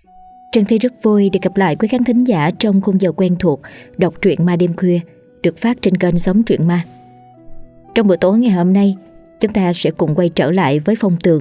Trân Thi rất vui được gặp lại quý khán thính giả trong khung giờ quen thuộc đọc truyện ma đêm khuya được phát trên kênh Sống Truyện Ma. Trong buổi tối ngày hôm nay, chúng ta sẽ cùng quay trở lại với Phong Tường.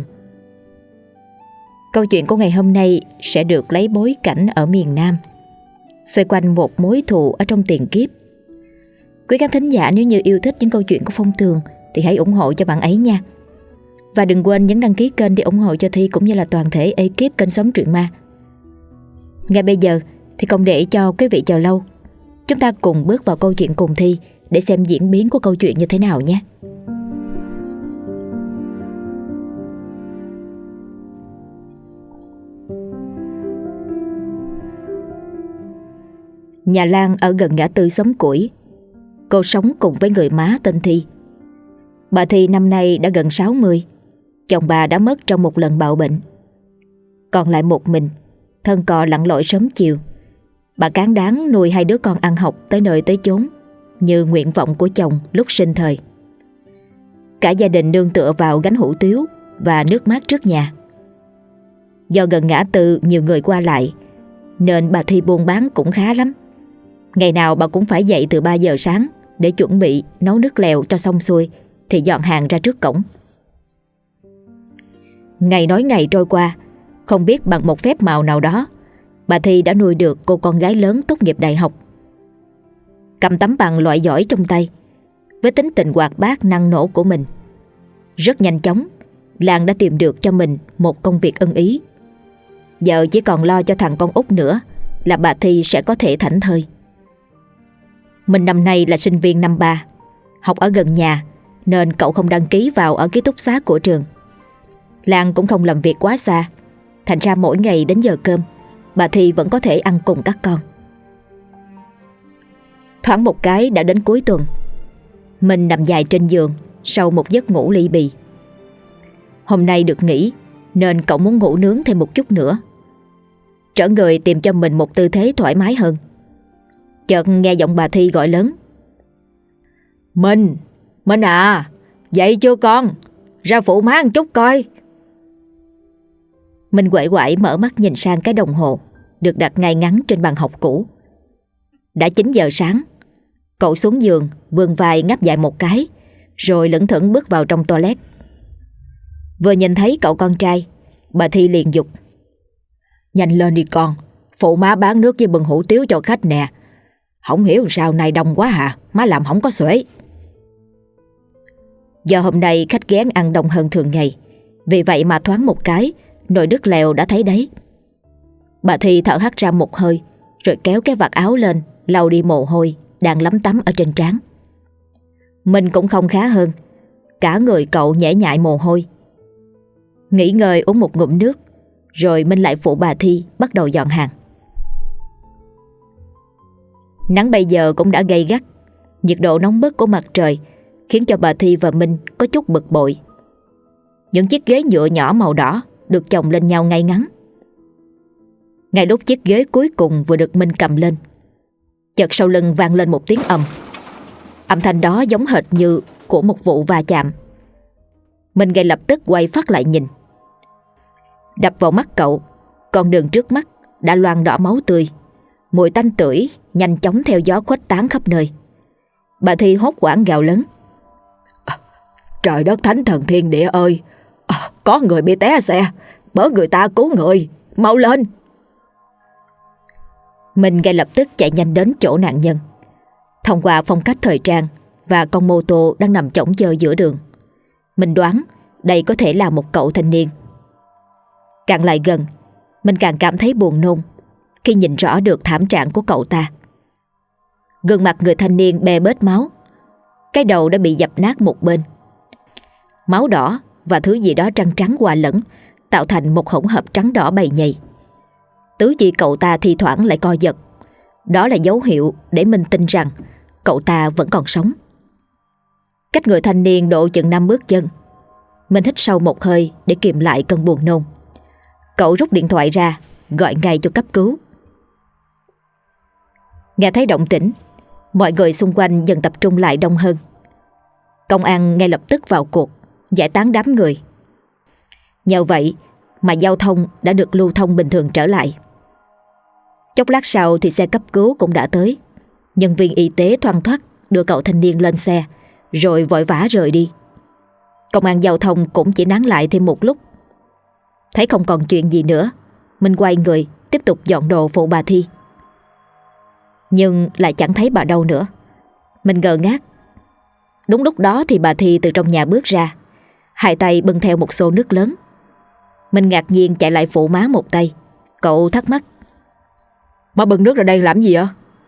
Câu chuyện của ngày hôm nay sẽ được lấy bối cảnh ở miền Nam, xoay quanh một mối thù ở trong tiền kiếp. Quý khán thính giả nếu như yêu thích những câu chuyện của Phong Tường thì hãy ủng hộ cho bạn ấy nha. Và đừng quên nhấn đăng ký kênh để ủng hộ cho Thi cũng như là toàn thể ekip kênh Sống Truyện Ma. Ngay bây giờ thì không để cho quý vị chờ lâu, chúng ta cùng bước vào câu chuyện cùng Thi để xem diễn biến của câu chuyện như thế nào nhé. Nhà Lan ở gần ngã tư Xóm Củi. Cô sống cùng với người má tên Thi. Bà Thi năm nay đã gần 60. Chồng bà đã mất trong một lần bạo bệnh. Còn lại một mình, thân cò lặn lội sớm chiều. Bà cán đáng nuôi hai đứa con ăn học tới nơi tới chốn, như nguyện vọng của chồng lúc sinh thời. Cả gia đình nương tựa vào gánh hủ tiếu và nước mát trước nhà. Do gần ngã tư nhiều người qua lại, nên bà Thi buôn bán cũng khá lắm. Ngày nào bà cũng phải dậy từ 3 giờ sáng để chuẩn bị nấu nước lèo cho xong xuôi thì dọn hàng ra trước cổng. Ngày nói ngày trôi qua, không biết bằng một phép màu nào đó, bà Thi đã nuôi được cô con gái lớn tốt nghiệp đại học. Cầm tấm bằng loại giỏi trong tay, với tính tình hoạt bát năng nổ của mình, rất nhanh chóng Lan đã tìm được cho mình một công việc ưng ý. Giờ chỉ còn lo cho thằng con út nữa là bà Thi sẽ có thể thảnh thơi. Mình năm nay là sinh viên năm 3, học ở gần nhà nên cậu không đăng ký vào ở ký túc xá của trường. Lan cũng không làm việc quá xa, thành ra mỗi ngày đến giờ cơm, bà Thi vẫn có thể ăn cùng các con. Thoáng một cái đã đến cuối tuần. Mình nằm dài trên giường sau một giấc ngủ ly bì. Hôm nay được nghỉ nên cậu muốn ngủ nướng thêm một chút nữa, trở người tìm cho mình một tư thế thoải mái hơn. Chợt nghe giọng bà Thi gọi lớn: Mình à, dậy chưa con? Ra phụ má một chút coi. Mình quậy quại mở mắt nhìn sang cái đồng hồ được đặt ngay ngắn trên bàn học cũ. Đã 9 giờ sáng. Cậu xuống giường, vươn vai ngáp dài một cái, rồi lững thững bước vào trong toilet. Vừa nhìn thấy cậu con trai, bà Thi liền giục: Nhanh lên đi con, phụ má bán nước với bưng hủ tiếu cho khách nè. Không hiểu sao này đông quá hả, má làm không có xuể. Do hôm nay khách ghé ăn đông hơn thường ngày, vì vậy mà thoáng một cái nồi nước lèo đã thấy đấy. Bà Thi thở hắt ra một hơi, rồi kéo cái vạt áo lên lau đi mồ hôi đang lấm tấm ở trên trán. Mình cũng không khá hơn, cả người cậu nhễ nhại mồ hôi. Nghỉ ngơi uống một ngụm nước, rồi Minh lại phụ bà Thi bắt đầu dọn hàng. Nắng bây giờ cũng đã gay gắt, nhiệt độ nóng bức của mặt trời khiến cho bà Thi và Minh có chút bực bội. Những chiếc ghế nhựa nhỏ màu đỏ được chồng lên nhau ngay ngắn. Ngay lúc chiếc ghế cuối cùng vừa được Minh cầm lên, chợt sau lưng vang lên một tiếng ầm. Âm thanh đó giống hệt như của một vụ va chạm. Minh ngay lập tức quay phát lại nhìn. Đập vào mắt cậu, con đường trước mắt đã loang đỏ máu tươi. Mùi tanh tưởi nhanh chóng theo gió khuếch tán khắp nơi. Bà Thi hốt hoảng gào lớn: Trời đất thánh thần thiên địa ơi, có người bị té xe, bớ người ta cứu người, mau lên. Mình ngay lập tức chạy nhanh đến chỗ nạn nhân. Thông qua phong cách thời trang và con mô tô đang nằm chõng chơ giữa đường, mình đoán đây có thể là một cậu thanh niên. Càng lại gần, mình càng cảm thấy buồn nôn khi nhìn rõ được thảm trạng của cậu ta. Gương mặt người thanh niên bê bết máu, cái đầu đã bị dập nát một bên. Máu đỏ và thứ gì đó trắng trắng hòa lẫn tạo thành một hỗn hợp trắng đỏ bầy nhầy. Tứ chi cậu ta thi thoảng lại co giật. Đó là dấu hiệu để mình tin rằng cậu ta vẫn còn sống. Cách người thanh niên độ chừng 5 bước chân. Mình hít sâu một hơi để kiềm lại cơn buồn nôn. Cậu rút điện thoại ra, gọi ngay cho cấp cứu. Nghe thấy động tĩnh, mọi người xung quanh dần tập trung lại đông hơn. Công an ngay lập tức vào cuộc, giải tán đám người. Nhờ vậy mà giao thông đã được lưu thông bình thường trở lại. Chốc lát sau thì xe cấp cứu cũng đã tới. Nhân viên y tế thoăn thoắt đưa cậu thanh niên lên xe, rồi vội vã rời đi. Công an giao thông cũng chỉ nán lại thêm một lúc. Thấy không còn chuyện gì nữa, mình quay người tiếp tục dọn đồ phụ bà Thi. Nhưng lại chẳng thấy bà đâu nữa. Mình ngơ ngác. Đúng lúc đó thì bà Thi từ trong nhà bước ra, hai tay bưng theo một xô nước lớn. Mình ngạc nhiên chạy lại phụ má một tay. Cậu thắc mắc: "Má bưng nước ra đây làm gì ạ?"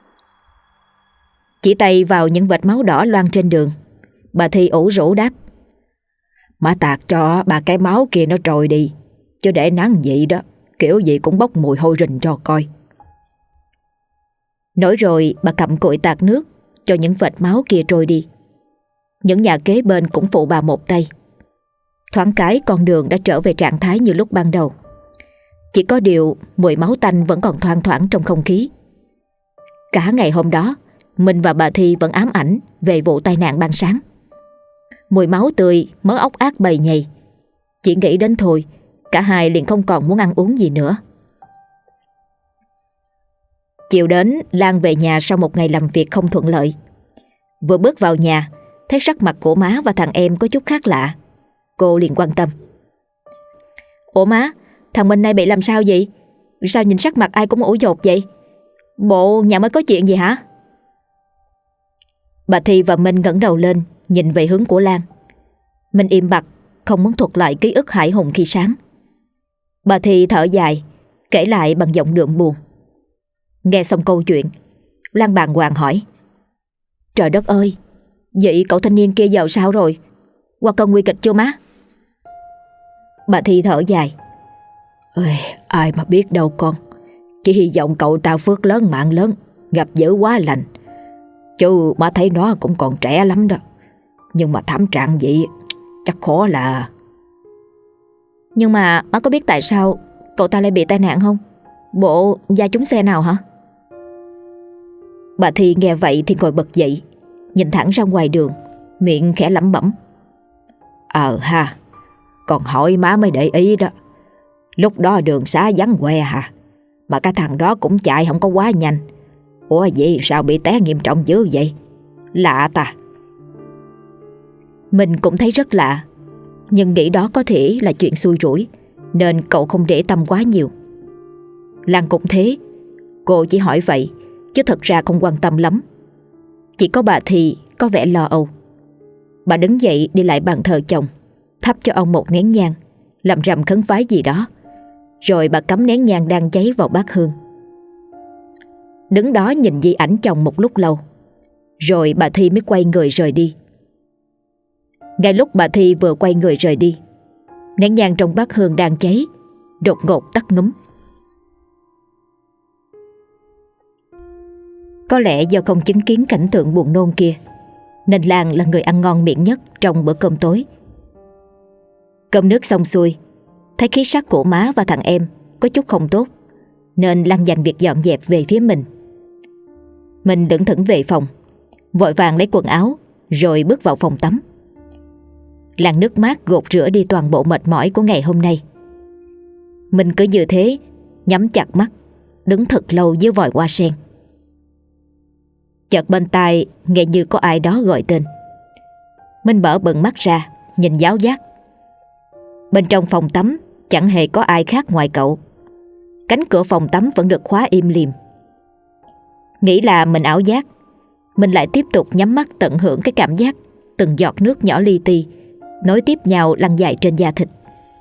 Chỉ tay vào những vệt máu đỏ loang trên đường, bà Thi ủ rũ đáp: "Má tạt cho ba cái máu kia nó trôi đi, chứ để nắng vậy đó, kiểu gì cũng bốc mùi hôi rình cho coi." Nói rồi bà cầm cội tạt nước cho những vệt máu kia trôi đi. Những nhà kế bên cũng phụ bà một tay. Thoáng cái con đường đã trở về trạng thái như lúc ban đầu. Chỉ có điều mùi máu tanh vẫn còn thoang thoảng trong không khí. Cả ngày hôm đó, mình và bà Thi vẫn ám ảnh về vụ tai nạn ban sáng. Mùi máu tươi, mớ ốc ác bầy nhầy. Chỉ nghĩ đến thôi, cả hai liền không còn muốn ăn uống gì nữa. Chiều đến, Lan về nhà sau một ngày làm việc không thuận lợi. Vừa bước vào nhà, thấy sắc mặt của má và thằng em có chút khác lạ. Cô liền quan tâm: "Ủa má, thằng Minh nay bị làm sao vậy? Sao nhìn sắc mặt ai cũng ủ dột vậy? Bộ nhà mới có chuyện gì hả?" Bà Thi và Minh ngẩng đầu lên, nhìn về hướng của Lan. Minh im bặt, không muốn thuật lại ký ức hãi hùng khi sáng. Bà Thi thở dài, kể lại bằng giọng đượm buồn. Nghe xong câu chuyện, Lan bàng hoàng hỏi: "Trời đất ơi, vậy cậu thanh niên kia giờ sao rồi? Qua cơn nguy kịch chưa má?" Bà Thi thở dài: "Ôi, ai mà biết đâu con. Chỉ hy vọng cậu ta phước lớn mạng lớn, gặp dữ quá lành. Chứ má thấy nó cũng còn trẻ lắm đó. Nhưng mà thảm trạng vậy chắc khó là..." "Nhưng mà má có biết tại sao cậu ta lại bị tai nạn không? Bộ va trúng xe nào hả?" Bà Thi nghe vậy thì ngồi bật dậy, nhìn thẳng ra ngoài đường, miệng khẽ lẩm bẩm: Ha, còn hỏi má mới để ý đó. Lúc đó đường xá vắng que hả? Mà cái thằng đó cũng chạy không có quá nhanh. Ủa vậy sao bị té nghiêm trọng dữ vậy? Lạ ta." Mình cũng thấy rất lạ, nhưng nghĩ đó có thể là chuyện xui rủi, nên cậu không để tâm quá nhiều. Lan cũng thế. Cô chỉ hỏi vậy, chứ thật ra không quan tâm lắm. Chỉ có bà Thì có vẻ lo âu. Bà đứng dậy đi lại bàn thờ chồng, thắp cho ông một nén nhang, làm rằm khấn vái gì đó. Rồi bà cắm nén nhang đang cháy vào bát hương. Đứng đó nhìn di ảnh chồng một lúc lâu, rồi bà Thi mới quay người rời đi. Ngay lúc bà Thi vừa quay người rời đi, nén nhang trong bát hương đang cháy đột ngột tắt ngúm. Có lẽ do không chứng kiến cảnh tượng buồn nôn kia, nên Lan là người ăn ngon miệng nhất trong bữa cơm tối. Cơm nước xong xuôi, thấy khí sắc của má và thằng em có chút không tốt, nên Lan dành việc dọn dẹp về phía mình. Mình lững thững về phòng, vội vàng lấy quần áo rồi bước vào phòng tắm. Làn nước mát gột rửa đi toàn bộ mệt mỏi của ngày hôm nay. Mình cứ như thế, nhắm chặt mắt, đứng thật lâu dưới vòi hoa sen. Chợt bên tai nghe như có ai đó gọi tên. Mình mở bừng mắt ra, nhìn giáo giác. Bên trong phòng tắm chẳng hề có ai khác ngoài cậu. Cánh cửa phòng tắm vẫn được khóa im lìm. Nghĩ là mình ảo giác, mình lại tiếp tục nhắm mắt tận hưởng cái cảm giác từng giọt nước nhỏ li ti nối tiếp nhau lăn dài trên da thịt.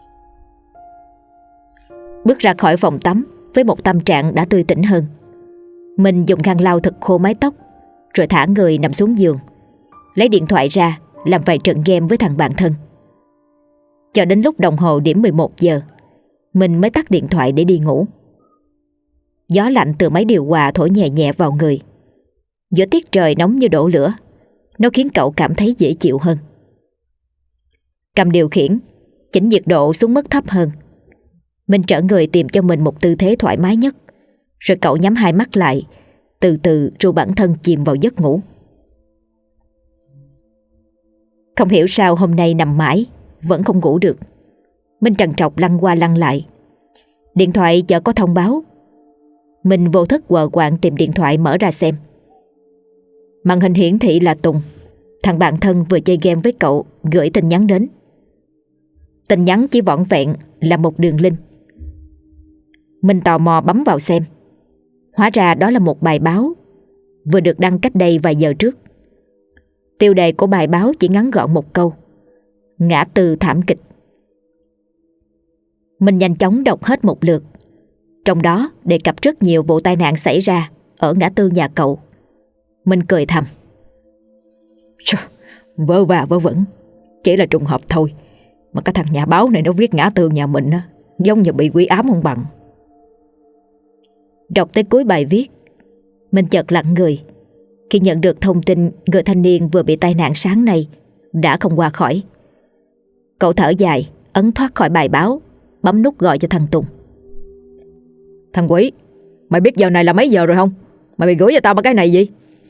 Bước ra khỏi phòng tắm với một tâm trạng đã tươi tỉnh hơn. Mình dùng khăn lau thật khô mái tóc, rồi thả người nằm xuống giường, lấy điện thoại ra làm vài trận game với thằng bạn thân. Cho đến lúc đồng hồ điểm 11 giờ, mình mới tắt điện thoại để đi ngủ. Gió lạnh từ máy điều hòa thổi nhẹ nhẹ vào người. Giữa tiết trời nóng như đổ lửa, nó khiến cậu cảm thấy dễ chịu hơn. Cầm điều khiển, chỉnh nhiệt độ xuống mức thấp hơn. Mình trở người tìm cho mình một tư thế thoải mái nhất, rồi cậu nhắm hai mắt lại, từ từ ru bản thân chìm vào giấc ngủ. Không hiểu sao hôm nay nằm mãi vẫn không ngủ được. Mình trằn trọc lăn qua lăn lại. Điện thoại chợt có thông báo. Mình vô thức quờ quạng tìm điện thoại mở ra xem. Màn hình hiển thị là Tùng, thằng bạn thân vừa chơi game với cậu, gửi tin nhắn đến. Tin nhắn chỉ vỏn vẹn là một đường link. Mình tò mò bấm vào xem. Hóa ra đó là một bài báo vừa được đăng cách đây vài giờ trước. Tiêu đề của bài báo chỉ ngắn gọn một câu: ngã tư thảm kịch. Mình nhanh chóng đọc hết một lượt. Trong đó đề cập rất nhiều vụ tai nạn xảy ra ở ngã tư nhà cậu. Mình cười thầm: vớ va vớ vẩn, chỉ là trùng hợp thôi. Mà cái thằng nhà báo này nó viết ngã tư nhà mình á, giống như bị quỷ ám không bằng. Đọc tới cuối bài viết, mình chợt lặng người khi nhận được thông tin người thanh niên vừa bị tai nạn sáng nay đã không qua khỏi. Cậu thở dài, ấn thoát khỏi bài báo, bấm nút gọi cho thằng Tùng. Thằng quỷ, mày biết giờ này là mấy giờ rồi không? Mày bị gửi cho tao ba cái này gì?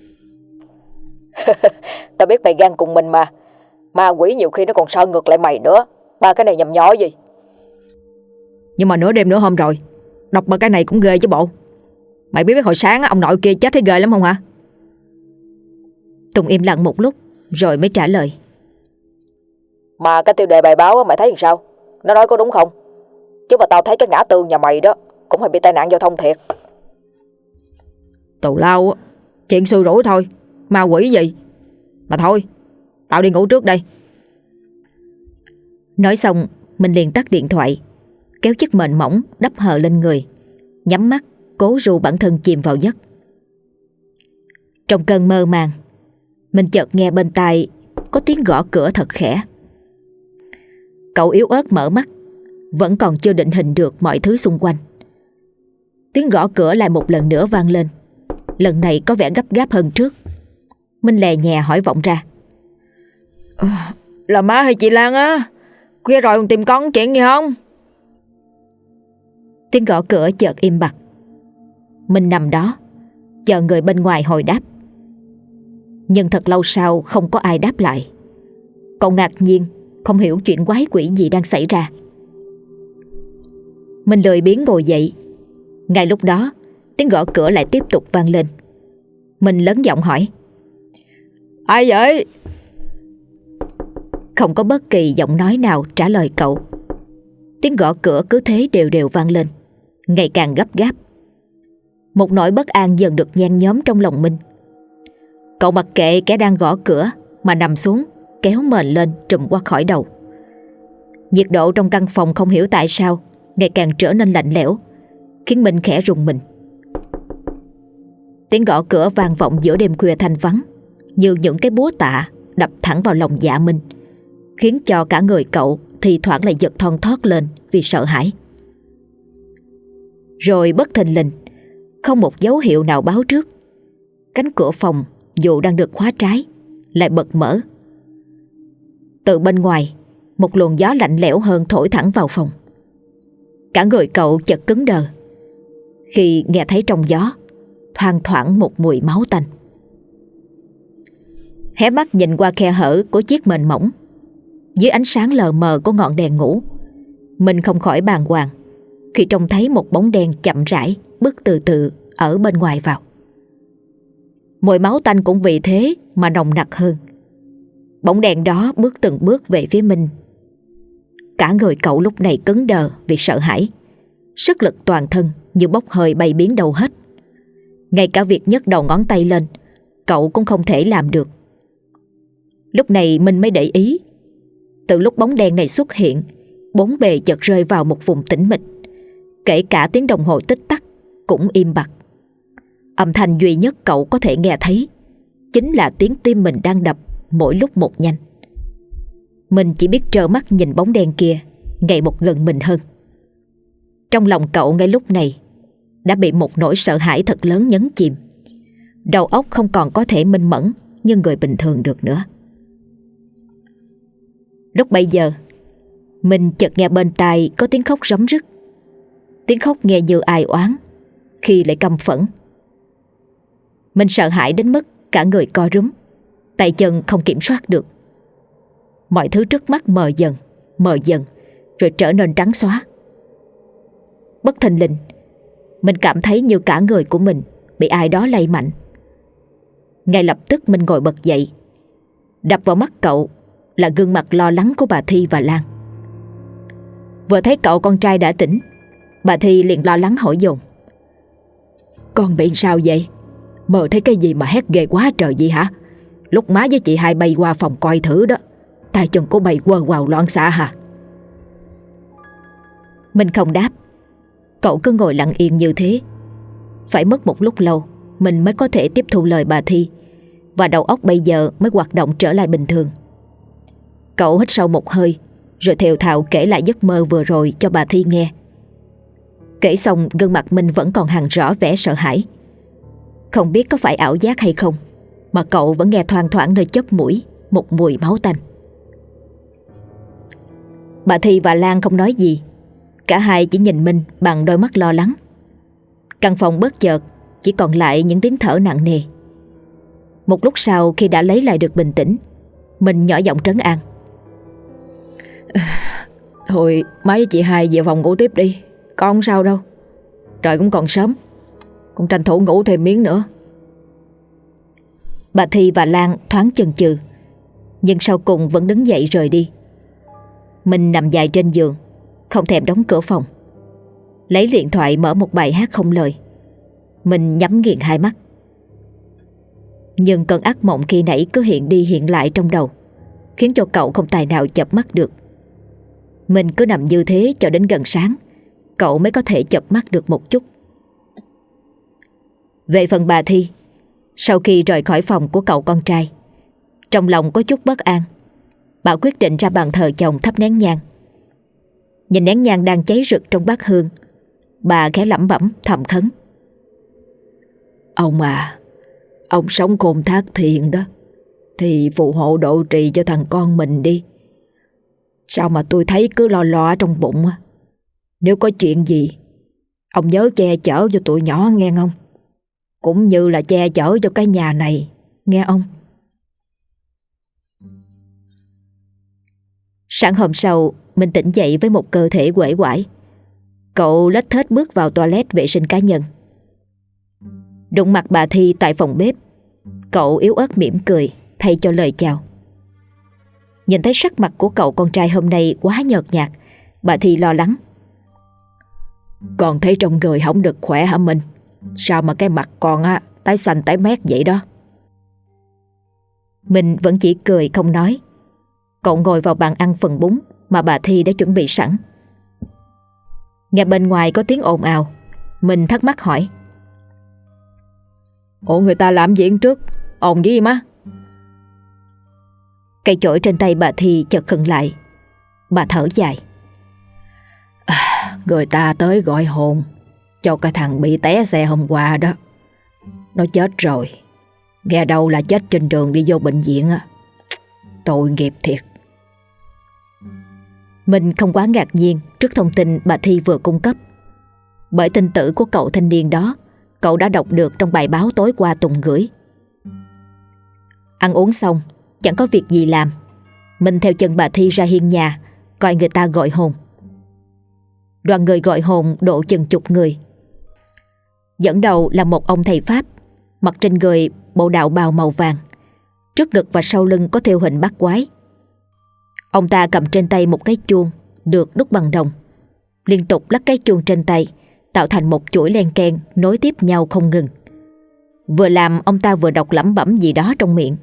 Tao biết mày gan cùng mình mà. Ma quỷ nhiều khi nó còn sợ ngược lại mày nữa. Ba cái này nhầm nhỏ gì? Nhưng mà nửa đêm nửa hôm rồi, đọc ba cái này cũng ghê chứ bộ. Mày biết hồi sáng ông nội kia chết thấy ghê lắm không hả? Tùng im lặng một lúc rồi mới trả lời. Mà cái tiêu đề bài báo mày thấy làm sao? Nó nói có đúng không? Chứ mà tao thấy cái ngã tư nhà mày đó cũng hay bị tai nạn giao thông thiệt. Tào lao, chuyện xui rủi thôi, ma quỷ gì. Mà thôi, tao đi ngủ trước đây. Nói xong mình liền tắt điện thoại, kéo chiếc mền mỏng đắp hờ lên người, nhắm mắt cố ru bản thân chìm vào giấc. Trong cơn mơ màng, mình chợt nghe bên tai có tiếng gõ cửa thật khẽ. Cậu yếu ớt mở mắt, vẫn còn chưa định hình được mọi thứ xung quanh. Tiếng gõ cửa lại một lần nữa vang lên, lần này có vẻ gấp gáp hơn trước. Mình lè nhẹ hỏi vọng ra. Là má hay chị Lan á? Khuya rồi còn tìm con chuyện gì không? Tiếng gõ cửa chợt im bặt. Mình nằm đó chờ người bên ngoài hồi đáp. Nhưng thật lâu sau không có ai đáp lại. Cậu ngạc nhiên, không hiểu chuyện quái quỷ gì đang xảy ra. Mình lười biếng ngồi dậy. Ngay lúc đó tiếng gõ cửa lại tiếp tục vang lên. Mình lớn giọng hỏi. Ai vậy? Không có bất kỳ giọng nói nào trả lời cậu. Tiếng gõ cửa cứ thế đều đều vang lên, ngày càng gấp gáp. Một nỗi bất an dần được nhen nhóm trong lòng mình. Cậu mặc kệ kẻ đang gõ cửa mà nằm xuống, kéo mền lên trùm qua khỏi đầu. Nhiệt độ trong căn phòng không hiểu tại sao ngày càng trở nên lạnh lẽo, khiến mình khẽ rùng mình. Tiếng gõ cửa vang vọng giữa đêm khuya thanh vắng, như những cái búa tạ đập thẳng vào lòng dạ mình, khiến cho cả người cậu thì thoảng lại giật thon thót lên vì sợ hãi. Rồi bất thình lình, không một dấu hiệu nào báo trước, cánh cửa phòng dù đang được khóa trái lại bật mở. Từ bên ngoài, một luồng gió lạnh lẽo hơn thổi thẳng vào phòng. Cả người cậu chợt cứng đờ khi nghe thấy trong gió thoang thoảng một mùi máu tanh. Hé mắt nhìn qua khe hở của chiếc mền mỏng, dưới ánh sáng lờ mờ của ngọn đèn ngủ, mình không khỏi bàng hoàng khi trông thấy một bóng đen chậm rãi bước từ từ ở bên ngoài vào. Mùi máu tanh cũng vì thế mà nồng nặc hơn. Bóng đèn đó bước từng bước về phía mình. Cả người cậu lúc này cứng đờ vì sợ hãi, sức lực toàn thân như bốc hơi bay biến đâu hết. Ngay cả việc nhấc đầu ngón tay lên, cậu cũng không thể làm được. Lúc này mình mới để ý, từ lúc bóng đen này xuất hiện, bốn bề chợt rơi vào một vùng tĩnh mịch. Kể cả tiếng đồng hồ tích tắc cũng im bặt. Âm thanh duy nhất cậu có thể nghe thấy chính là tiếng tim mình đang đập mỗi lúc một nhanh. Mình chỉ biết trơ mắt nhìn bóng đen kia ngày một gần mình hơn. Trong lòng cậu ngay lúc này đã bị một nỗi sợ hãi thật lớn nhấn chìm. Đầu óc không còn có thể minh mẫn như người bình thường được nữa. Lúc bấy giờ, mình chợt nghe bên tai có tiếng khóc rống rức. Tiếng khóc nghe như ai oán, khi lại căm phẫn. Mình sợ hãi đến mức cả người co rúm, tay chân không kiểm soát được. Mọi thứ trước mắt mờ dần, rồi trở nên trắng xóa. Bất thình lình, Mình cảm thấy như cả người của mình bị ai đó lay mạnh. Ngay lập tức mình ngồi bật dậy. Đập vào mắt cậu là gương mặt lo lắng của bà Thi và Lan. Vừa thấy cậu con trai đã tỉnh, bà Thi liền lo lắng hỏi dồn: "Con bị sao vậy? Mơ thấy cái gì mà hét ghê quá trời vậy hả? Lúc má với chị hai bay qua phòng coi thử đó, tay chân của bay quơ quào loạn xạ hả?" Mình không đáp. Cậu cứ ngồi lặng yên như thế. Phải mất một lúc lâu mình mới có thể tiếp thu lời bà Thi, và đầu óc bây giờ mới hoạt động trở lại bình thường. Cậu hít sâu một hơi, rồi thều thào kể lại giấc mơ vừa rồi cho bà Thi nghe. Kể xong gương mặt mình vẫn còn hằn rõ vẻ sợ hãi. Không biết có phải ảo giác hay không mà cậu vẫn nghe thoang thoảng nơi chóp mũi một mùi máu tanh. Bà Thi và Lan không nói gì. Cả hai chỉ nhìn mình bằng đôi mắt lo lắng. Căn phòng bất chợt chỉ còn lại những tiếng thở nặng nề. Một lúc sau, khi đã lấy lại được bình tĩnh, mình nhỏ giọng trấn an: "Thôi má với chị hai về phòng ngủ tiếp đi, con không sao đâu. Trời cũng còn sớm, con tranh thủ ngủ thêm miếng nữa." Bà Thi và Lan thoáng chần chừ, nhưng sau cùng vẫn đứng dậy rời đi. Mình nằm dài trên giường, không thèm đóng cửa phòng, lấy điện thoại mở một bài hát không lời. Mình nhắm nghiền hai mắt. Nhưng cơn ác mộng khi nãy cứ hiện đi hiện lại trong đầu, khiến cho cậu không tài nào chợp mắt được. Mình cứ nằm như thế cho đến gần sáng, cậu mới có thể chợp mắt được một chút. Về phần bà Thi, sau khi rời khỏi phòng của cậu con trai, trong lòng có chút bất an. Bà quyết định ra bàn thờ chồng thắp nén nhang. Nhìn nén nhang đang cháy rực trong bát hương, bà khẽ lẩm bẩm thầm khấn: "Ông à, ông sống khôn thác thiện đó, thì phù hộ độ trì cho thằng con mình đi. Sao mà tôi thấy cứ lo lo trong bụng á. Nếu có chuyện gì, ông nhớ che chở cho tụi nhỏ nghe không? Cũng như là che chở cho cái nhà này, nghe ông?" Sáng hôm sau, mình tỉnh dậy với một cơ thể uể oải. Cậu lết thết bước vào toilet vệ sinh cá nhân. Đụng mặt bà Thi tại phòng bếp, cậu yếu ớt mỉm cười thay cho lời chào. Nhìn thấy sắc mặt của cậu con trai hôm nay quá nhợt nhạt, bà Thi lo lắng: "Con thấy trong người không được khỏe hả Minh? Sao mà cái mặt con á tái xanh tái mét vậy đó?" Mình vẫn chỉ cười không nói. Cậu ngồi vào bàn ăn phần bún mà bà Thi đã chuẩn bị sẵn. Nghe bên ngoài có tiếng ồn ào, mình thắc mắc hỏi: "Ủa, người ta làm gì trước, ồn gì má?" Cây chổi trên tay bà Thi chợt khựng lại. Bà thở dài: "Người ta tới gọi hồn cho cái thằng bị té xe hôm qua đó. Nó chết rồi. Nghe đâu là chết trên đường đi vô bệnh viện á. Tội nghiệp thiệt." Mình không quá ngạc nhiên trước thông tin bà Thi vừa cung cấp. Bởi tin tử của cậu thanh niên đó, cậu đã đọc được trong bài báo tối qua Tùng gửi. Ăn uống xong, chẳng có việc gì làm, mình theo chân bà Thi ra hiên nhà coi người ta gọi hồn. Đoàn người gọi hồn độ chừng chục người. Dẫn đầu là một ông thầy Pháp, mặc trên người bộ đạo bào màu vàng, trước ngực và sau lưng có thêu hình bát quái. Ông ta cầm trên tay một cái chuông được đúc bằng đồng, liên tục lắc cái chuông trên tay tạo thành một chuỗi len keng nối tiếp nhau không ngừng. Vừa làm ông ta vừa đọc lẩm bẩm gì đó trong miệng.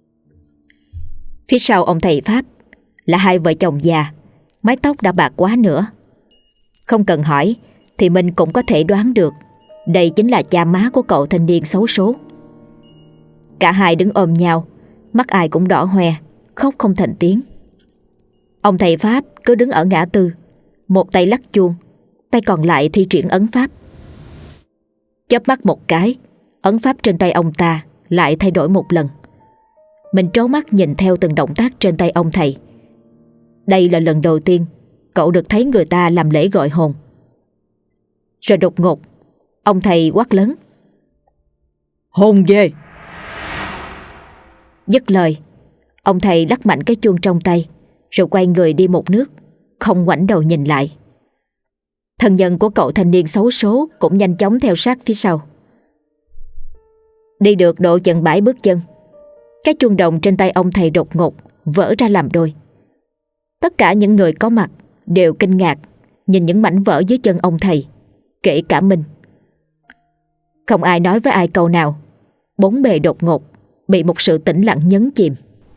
Phía sau ông thầy Pháp là hai vợ chồng già, mái tóc đã bạc quá nữa. Không cần hỏi thì mình cũng có thể đoán được đây chính là cha má của cậu thanh niên xấu số. Cả hai đứng ôm nhau, mắt ai cũng đỏ hoe, khóc không thành tiếng. Ông thầy Pháp cứ đứng ở ngã tư, một tay lắc chuông, tay còn lại thi triển ấn pháp. Chớp mắt một cái, ấn pháp trên tay ông ta lại thay đổi một lần. Mình trố mắt nhìn theo từng động tác trên tay ông thầy. Đây là lần đầu tiên cậu được thấy người ta làm lễ gọi hồn. Rồi đột ngột, ông thầy quát lớn: "Hồn về!" Dứt lời, ông thầy lắc mạnh cái chuông trong tay, rồi quay người đi một nước, không ngoảnh đầu nhìn lại. Thân nhân của cậu thanh niên xấu số cũng nhanh chóng theo sát phía sau. Đi được độ chừng 7 bước chân, cái chuông đồng trên tay ông thầy đột ngột vỡ ra làm đôi. Tất cả những người có mặt đều kinh ngạc nhìn những mảnh vỡ dưới chân ông thầy, kể cả mình. Không ai nói với ai câu nào. Bốn bề đột ngột bị một sự tĩnh lặng nhấn chìm.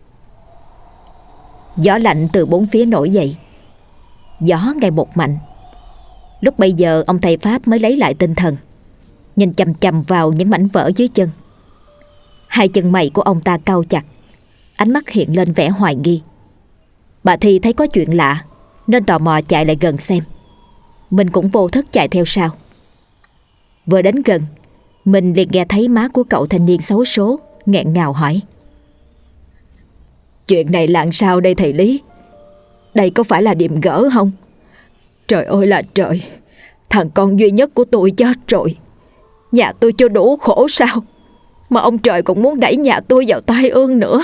Gió lạnh từ bốn phía nổi dậy, gió ngày một mạnh. Lúc bây giờ ông thầy Pháp mới lấy lại tinh thần, nhìn chằm chằm vào những mảnh vỡ dưới chân. Hai chân mày của ông ta cau chặt, ánh mắt hiện lên vẻ hoài nghi. Bà Thi thấy có chuyện lạ nên tò mò chạy lại gần xem. Mình cũng vô thức chạy theo sau. Vừa đến gần, mình liền nghe thấy má của cậu thanh niên xấu số nghẹn ngào hỏi: "Chuyện này là sao đây thầy Lý? Đây có phải là điềm gỡ không? Trời ơi là trời, thằng con duy nhất của tôi chết rồi. Nhà tôi chưa đủ khổ sao mà ông trời còn muốn đẩy nhà tôi vào tai ương nữa."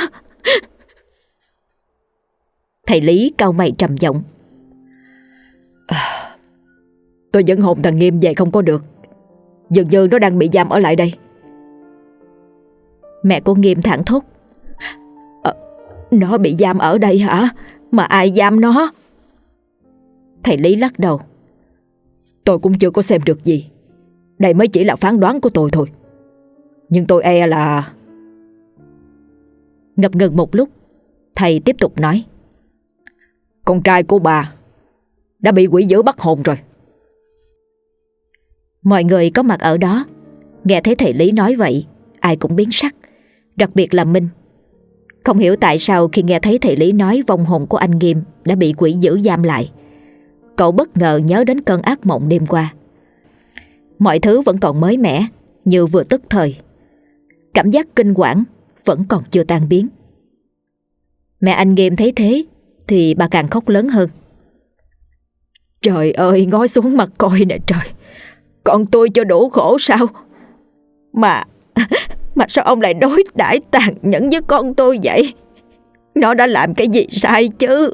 Thầy Lý cau mày trầm giọng: "Tôi vẫn hồn thằng Nghiêm về không có được. Dường như nó đang bị giam ở lại đây." Mẹ của Nghiêm thảng thốt: "Nó bị giam ở đây hả? Mà ai giam nó?" Thầy Lý lắc đầu: "Tôi cũng chưa có xem được gì. Đây mới chỉ là phán đoán của tôi thôi. Nhưng tôi e là..." Ngập ngừng một lúc, thầy tiếp tục nói: "Con trai của bà đã bị quỷ dữ bắt hồn rồi." Mọi người có mặt ở đó nghe thấy thầy Lý nói vậy, ai cũng biến sắc, đặc biệt là Minh. Không hiểu tại sao khi nghe thấy thầy Lý nói vong hồn của anh Nghiêm đã bị quỷ dữ giam lại, cậu bất ngờ nhớ đến cơn ác mộng đêm qua. Mọi thứ vẫn còn mới mẻ, như vừa tức thời. Cảm giác kinh quản vẫn còn chưa tan biến. Mẹ anh Nghiêm thấy thế thì bà càng khóc lớn hơn: "Trời ơi, ngó xuống mặt coi nè trời, con tôi cho đủ khổ sao? Mà sao ông lại đối đãi tàn nhẫn với con tôi vậy? Nó đã làm cái gì sai chứ?"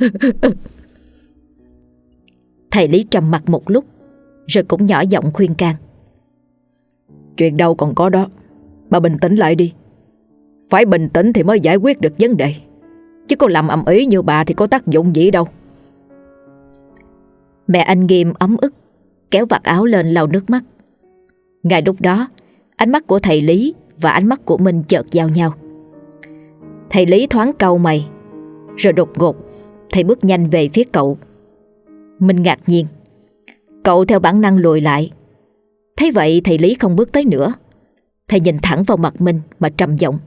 Thầy Lý trầm mặc một lúc rồi cũng nhỏ giọng khuyên can: "Chuyện đâu còn có đó, bà bình tĩnh lại đi. Phải bình tĩnh thì mới giải quyết được vấn đề, chứ có làm ầm ĩ như bà thì có tác dụng gì đâu." Mẹ anh Nghiêm ấm ức kéo vạt áo lên lau nước mắt. Ngay lúc đó, ánh mắt của thầy Lý và ánh mắt của Minh chợt giao nhau. Thầy Lý thoáng cau mày, rồi đột ngột thầy bước nhanh về phía cậu. Minh ngạc nhiên, cậu theo bản năng lùi lại. Thấy vậy thầy Lý không bước tới nữa. Thầy nhìn thẳng vào mặt Minh mà trầm giọng: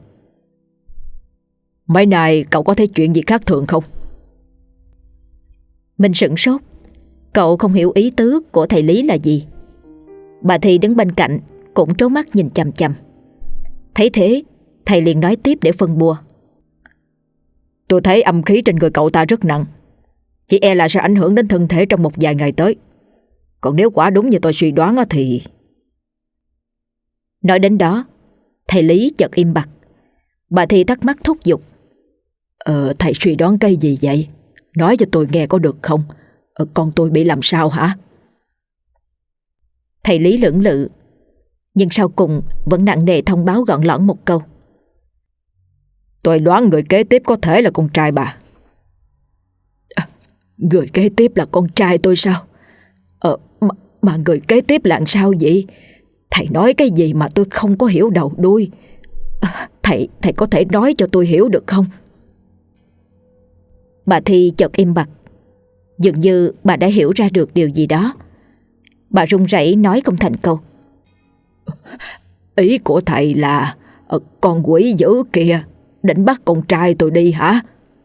"Mấy nay cậu có thấy chuyện gì khác thường không?" Minh sửng sốt. Cậu không hiểu ý tứ của thầy Lý là gì. Bà Thi đứng bên cạnh cũng trố mắt nhìn chằm chằm. Thấy thế, thầy liền nói tiếp để phân bua: "Tôi thấy âm khí trên người cậu ta rất nặng, chỉ e là sẽ ảnh hưởng đến thân thể trong một vài ngày tới. Còn nếu quả đúng như tôi suy đoán thì..." Nói đến đó, thầy Lý chợt im bặt. Bà Thi thắc mắc thúc giục: "Thầy suy đoán cái gì vậy? Nói cho tôi nghe có được không? Con tôi bị làm sao hả?" Thầy Lý lưỡng lự, nhưng sau cùng vẫn nặng nề thông báo gọn lỏn một câu: "Tôi đoán người kế tiếp có thể là con trai bà." "Người kế tiếp là con trai tôi sao? Mà người kế tiếp là sao vậy? Thầy nói cái gì mà tôi không có hiểu đầu đuôi. Thầy có thể nói cho tôi hiểu được không?" Bà Thi chợt im bặt. Dường như bà đã hiểu ra được điều gì đó. Bà run rẩy nói không thành câu: "Ý của thầy là con quỷ dữ kìa định bắt con trai tôi đi hả?"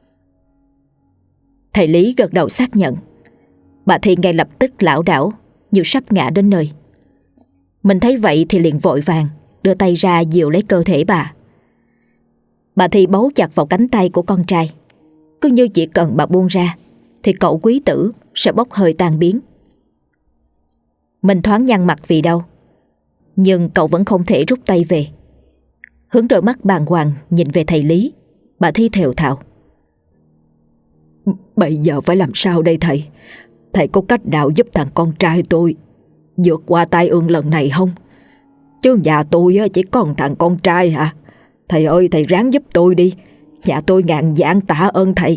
Thầy Lý gật đầu xác nhận. Bà Thi ngay lập tức lảo đảo như sắp ngã đến nơi. Mình thấy vậy thì liền vội vàng đưa tay ra dìu lấy cơ thể bà. Bà Thi bấu chặt vào cánh tay của con trai, cứ như chỉ cần bà buông ra thì cậu quý tử sẽ bốc hơi tan biến. Mình thoáng nhăn mặt vì đau, nhưng cậu vẫn không thể rút tay về. Hướng đôi mắt bàng hoàng nhìn về thầy Lý, bà Thi thều thào: "Bây giờ phải làm sao đây thầy? thầy có cách nào giúp thằng con trai tôi vượt qua tai ương lần này không? Chứ nhà tôi chỉ còn thằng con trai hả? Thầy ơi, thầy ráng giúp tôi đi. Nhà tôi ngàn vạn tạ ơn thầy.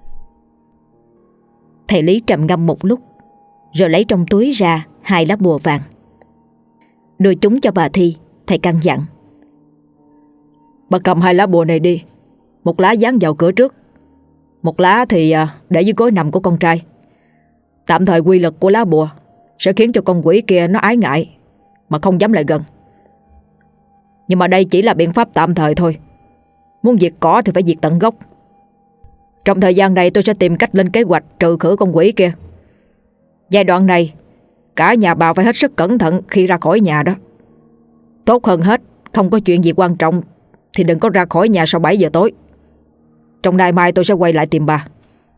Thầy Lý trầm ngâm một lúc, rồi lấy trong túi ra 2 lá bùa vàng, đưa chúng cho bà Thi. Thầy căn dặn: Bà cầm 2 lá bùa này đi. Một lá dán vào cửa trước, một lá thì để dưới gối nằm của con trai. Tạm thời quy lực của lá bùa sẽ khiến cho con quỷ kia nó ái ngại mà không dám lại gần. Nhưng mà đây chỉ là biện pháp tạm thời thôi. Muốn diệt cỏ thì phải diệt tận gốc. Trong thời gian này tôi sẽ tìm cách lên kế hoạch trừ khử con quỷ kia. Giai đoạn này cả nhà bà phải hết sức cẩn thận khi ra khỏi nhà đó. Tốt hơn hết, không có chuyện gì quan trọng thì đừng có ra khỏi nhà sau 7 giờ tối. Trong nay mai tôi sẽ quay lại tìm bà.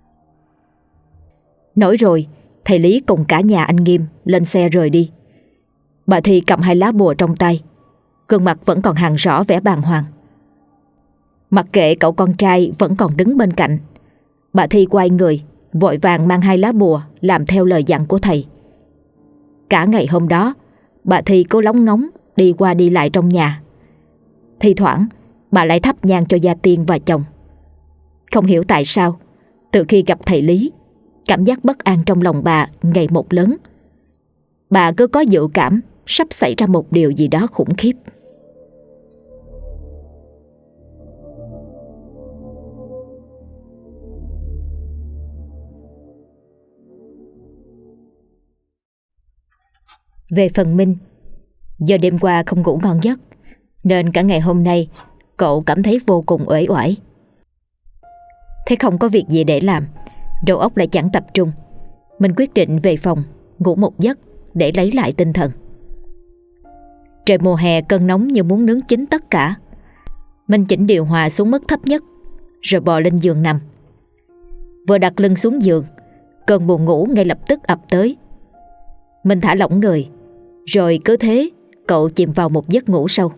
Nói rồi, thầy Lý cùng cả nhà anh Nghiêm lên xe rời đi. Bà Thi cầm 2 lá bùa trong tay, gương mặt vẫn còn hằn rõ vẻ bàng hoàng. Mặc kệ cậu con trai vẫn còn đứng bên cạnh, bà Thi quay người, vội vàng mang 2 lá bùa làm theo lời dặn của thầy. Cả ngày hôm đó, bà Thi cố lóng ngóng đi qua đi lại trong nhà. Thi thoảng, bà lại thắp nhang cho gia tiên và chồng. Không hiểu tại sao, từ khi gặp thầy Lý, cảm giác bất an trong lòng bà ngày một lớn. Bà cứ có dự cảm sắp xảy ra một điều gì đó khủng khiếp. Về phần Minh, do đêm qua không ngủ ngon giấc nên cả ngày hôm nay cậu cảm thấy vô cùng uể oải. Thế không có việc gì để làm, đầu óc lại chẳng tập trung, Minh quyết định về phòng ngủ một giấc để lấy lại tinh thần. Trời mùa hè cơn nóng như muốn nướng chín tất cả. Minh chỉnh điều hòa xuống mức thấp nhất, rồi bò lên giường nằm. Vừa đặt lưng xuống giường, cơn buồn ngủ ngay lập tức ập tới. Minh thả lỏng người, rồi cứ thế cậu chìm vào một giấc ngủ sâu.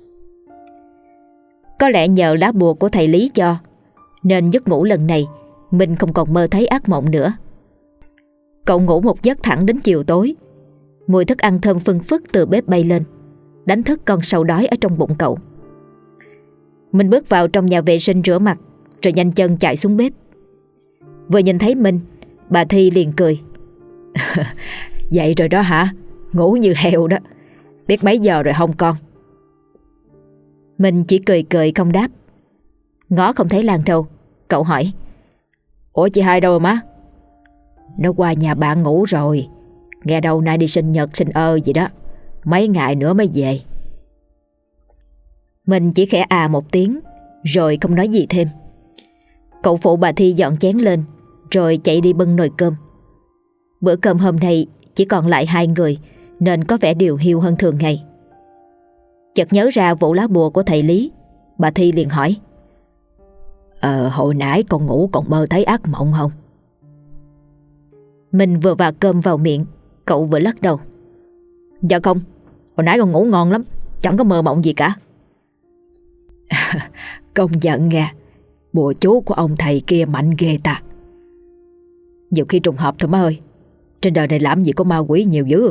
Có lẽ nhờ lá bùa của thầy Lý cho, nên giấc ngủ lần này Minh không còn mơ thấy ác mộng nữa. Cậu ngủ một giấc thẳng đến chiều tối. Mùi thức ăn thơm phưng phức từ bếp bay lên, đánh thức con sâu đói ở trong bụng cậu. Minh bước vào trong nhà vệ sinh rửa mặt, rồi nhanh chân chạy xuống bếp. Vừa nhìn thấy Minh, bà Thi liền cười. Dậy rồi đó hả? Ngủ như heo đó. Biết mấy giờ rồi không con? Minh chỉ cười cười không đáp. Ngó không thấy Lan đâu, cậu hỏi: Ủa chị Hai đâu rồi má? Nó qua nhà bạn ngủ rồi. Nghe đâu nay đi sinh nhật sinh gì đó, mấy ngày nữa mới về. Minh chỉ khẽ à một tiếng, rồi không nói gì thêm. Cậu phụ bà Thi dọn chén lên, rồi chạy đi bưng nồi cơm. Bữa cơm hôm nay chỉ còn lại 2 người, nên có vẻ điều hiu hơn thường ngày. Chợt nhớ ra vụ lá bùa của thầy Lý, bà Thi liền hỏi: Hồi nãy con ngủ còn mơ thấy ác mộng không? Mình vừa vào cơm vào miệng, cậu vừa lắc đầu: Dạ không, hồi nãy con ngủ ngon lắm, chẳng có mơ mộng gì cả. Công nhận nghe, bùa chú của ông thầy kia mạnh ghê ta. Nhiều khi trùng hợp thôi má ơi, trên đời này làm gì có ma quỷ nhiều dữ.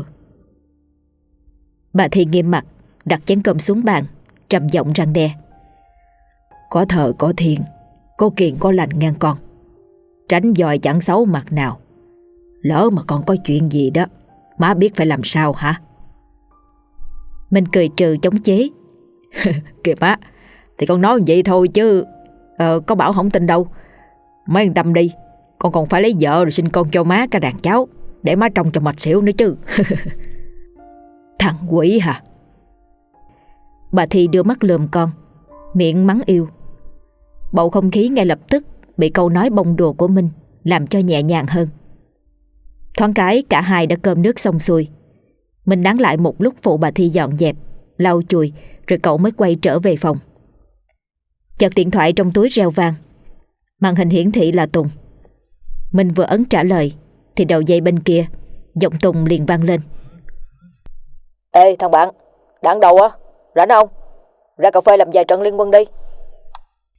Bà Thi nghiêm mặt, đặt chén cơm xuống bàn, trầm giọng răn đe: Có thờ có thiên, có kiền có lành ngang con. Tránh dòi chẳng xấu mặt nào. Lỡ mà con có chuyện gì đó, má biết phải làm sao hả? Mình cười trừ chống chế: Kìa má, thì con nói vậy thôi chứ có bảo không tin đâu. Má yên tâm đi, con còn phải lấy vợ rồi sinh con cho má cả đàn cháu, để má trông cho mạch xỉu nữa chứ. Thằng quỷ hả? Bà Thi đưa mắt lườm con, miệng mắng yêu. Bầu không khí ngay lập tức bị câu nói bông đùa của Minh làm cho nhẹ nhàng hơn. Thoáng cái cả hai đã cơm nước xong xuôi. Minh nán lại một lúc phụ bà Thi dọn dẹp, lau chùi, rồi cậu mới quay trở về phòng. Chợt điện thoại trong túi reo vang. Màn hình hiển thị là Tùng. Minh vừa ấn trả lời thì đầu dây bên kia giọng Tùng liền vang lên: Ê thằng bạn, đang đâu á? Rảnh không? Ra cà phê làm vài trận liên quân đi.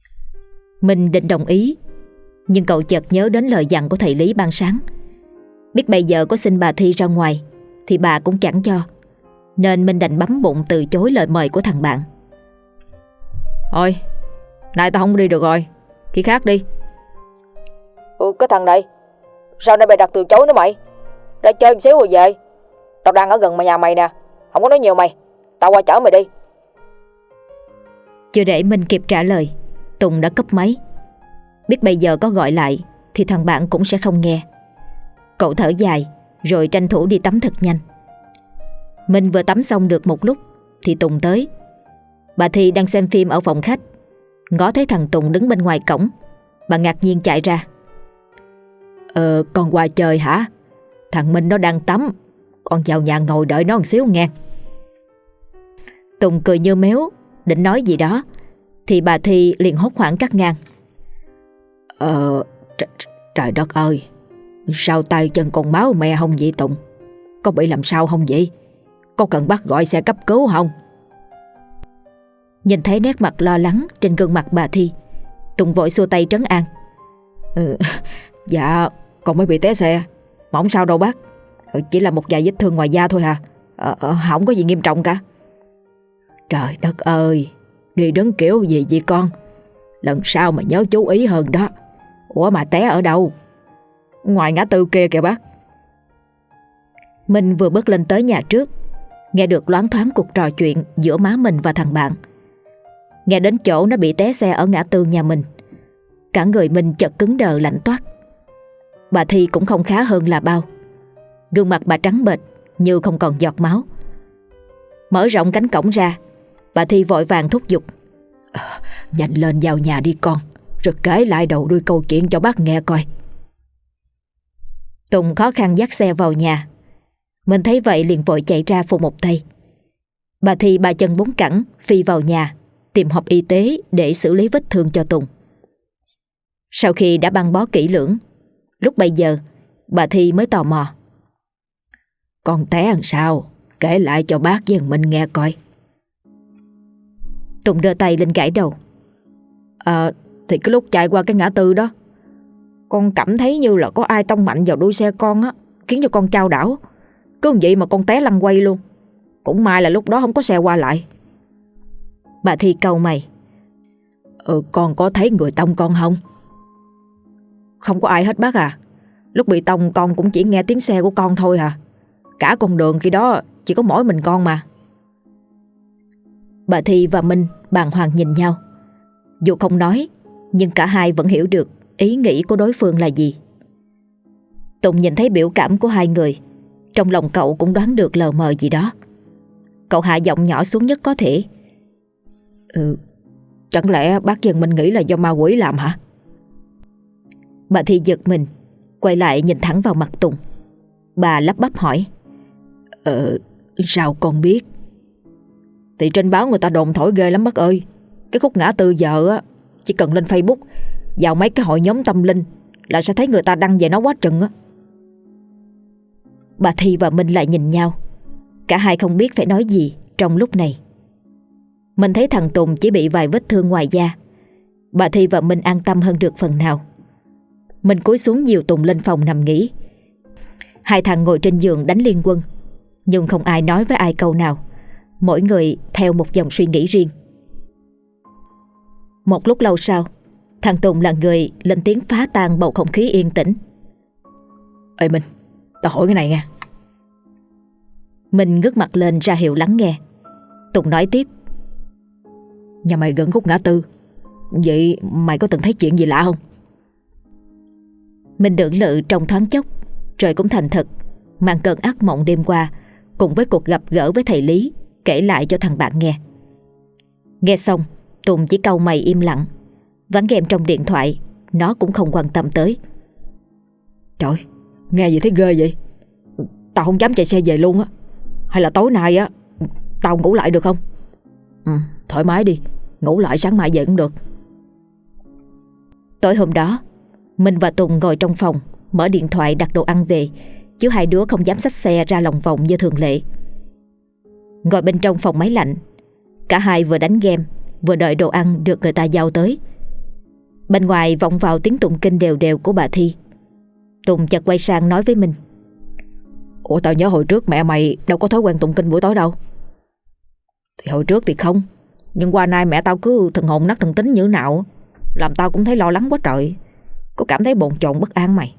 Minh định đồng ý, nhưng cậu chợt nhớ đến lời dặn của thầy Lý ban sáng. Biết bây giờ có xin bà Thi ra ngoài thì bà cũng chẳng cho, nên Minh đành bấm bụng từ chối lời mời của thằng bạn. Thôi, nay tao không đi được rồi, khi khác đi. Cái thằng này, sao nay mày đặt từ chối nữa mày? Ra chơi một xíu rồi về. Tao đang ở gần nhà mày nè, không có nói nhiều mày. Tao qua chở mày đi. Chưa để Minh kịp trả lời, Tùng đã cúp máy. Biết bây giờ có gọi lại thì thằng bạn cũng sẽ không nghe. Cậu thở dài rồi tranh thủ đi tắm thật nhanh. Minh vừa tắm xong được một lúc thì Tùng tới. Bà Thi đang xem phim ở phòng khách, ngó thấy thằng Tùng đứng bên ngoài cổng. Bà ngạc nhiên chạy ra. Con qua chơi hả? Thằng Minh nó đang tắm, con vào nhà ngồi đợi nó một xíu nghe. Tùng cười như méo, định nói gì đó thì bà Thi liền hốt hoảng cắt ngang. Trời đất ơi, sao tay chân con máu me không vậy Tùng? Có bị làm sao không vậy? Có cần bắt gọi xe cấp cứu không? Nhìn thấy nét mặt lo lắng trên gương mặt bà Thi, Tùng vội xua tay trấn an. Dạ, con mới bị té xe, mà không sao đâu bác. Chỉ là một vài vết thương ngoài da thôi à. Không có gì nghiêm trọng cả. Trời đất ơi, đi đứng kiểu gì vậy con? Lần sau mà nhớ chú ý hơn đó. Ủa mà té ở đâu? Ngoài ngã tư kia kìa bác. Minh vừa bước lên tới nhà trước, nghe được loáng thoáng cuộc trò chuyện giữa má mình và thằng bạn. Nghe đến chỗ nó bị té xe ở ngã tư nhà mình, cả người Minh chợt cứng đờ lạnh toát. Bà Thi cũng không khá hơn là bao. Gương mặt bà trắng bệch như không còn giọt máu. Mở rộng cánh cổng ra, bà Thi vội vàng thúc giục. Nhanh lên vào nhà đi con, rồi kể lại đầu đuôi câu chuyện cho bác nghe coi. Tùng khó khăn dắt xe vào nhà. Mình thấy vậy liền vội chạy ra phụ một tay. Bà Thi ba chân bốn cẳng phi vào nhà tìm hộp y tế để xử lý vết thương cho Tùng. Sau khi đã băng bó kỹ lưỡng, lúc bây giờ bà Thi mới tò mò. Con té làm sao? Kể lại cho bác với mình nghe coi. Tùng đưa tay lên gãi đầu. Thì cái lúc chạy qua cái ngã tư đó, con cảm thấy như là có ai tông mạnh vào đuôi xe con á, khiến cho con chao đảo. Cứ vậy mà con té lăn quay luôn. Cũng may là lúc đó không có xe qua lại. Bà Thi cau mày. Con có thấy người tông con không? Không có ai hết bác à. Lúc bị tông con cũng chỉ nghe tiếng xe của con thôi à. Cả con đường khi đó chỉ có mỗi mình con mà. Bà Thi và Minh bàng hoàng nhìn nhau. Dù không nói, nhưng cả hai vẫn hiểu được ý nghĩ của đối phương là gì. Tùng nhìn thấy biểu cảm của hai người, trong lòng cậu cũng đoán được lờ mờ gì đó. Cậu hạ giọng nhỏ xuống nhất có thể. Chẳng lẽ bác dân mình nghĩ là do ma quỷ làm hả? Bà Thi giật mình, quay lại nhìn thẳng vào mặt Tùng. Bà lắp bắp hỏi. Sao con biết? Thì trên báo người ta đồn thổi ghê lắm bác ơi. Cái khúc ngã tư giờ á, chỉ cần lên Facebook, vào mấy cái hội nhóm tâm linh là sẽ thấy người ta đăng về nó quá chừng á. Bà Thi và Minh lại nhìn nhau. Cả hai không biết phải nói gì trong lúc này. Mình thấy thằng Tùng chỉ bị vài vết thương ngoài da. Bà Thi và Minh an tâm hơn được phần nào. Mình cúi xuống dìu Tùng lên phòng nằm nghỉ. Hai thằng ngồi trên giường đánh liên quân, nhưng không ai nói với ai câu nào. Mỗi người theo một dòng suy nghĩ riêng. Một lúc lâu sau, thằng Tùng là người lên tiếng phá tan bầu không khí yên tĩnh. Ê Minh, tao hỏi cái này nha. Minh ngước mặt lên ra hiệu lắng nghe. Tùng nói tiếp. Nhà mày gần khúc ngã tư, vậy mày có từng thấy chuyện gì lạ không? Minh lưỡng lự trong thoáng chốc, rồi cũng thành thật mang cơn ác mộng đêm qua cùng với cuộc gặp gỡ với thầy Lý kể lại cho thằng bạn nghe. Nghe xong, Tùng chỉ cau mày im lặng. Ván game trong điện thoại nó cũng không quan tâm tới. Trời, nghe gì thấy ghê vậy? Tao không dám chạy xe về luôn á. Hay là tối nay á tao ngủ lại được không? Thoải mái đi, ngủ lại sáng mai về cũng được. Tối hôm đó, Minh và Tùng ngồi trong phòng mở điện thoại đặt đồ ăn về, chứ hai đứa không dám xách xe ra lòng vòng như thường lệ. Ngồi bên trong phòng máy lạnh, cả hai vừa đánh game vừa đợi đồ ăn được người ta giao tới. Bên ngoài vọng vào tiếng tụng kinh đều đều của bà Thi. Tùng chợt quay sang nói với Minh. Ủa tao nhớ hồi trước mẹ mày đâu có thói quen tụng kinh buổi tối đâu. Thì hồi trước thì không, nhưng qua nay mẹ tao cứ thần hồn nát thần tính như nào, làm tao cũng thấy lo lắng quá trời. Có cảm thấy bồn chồn bất an mày?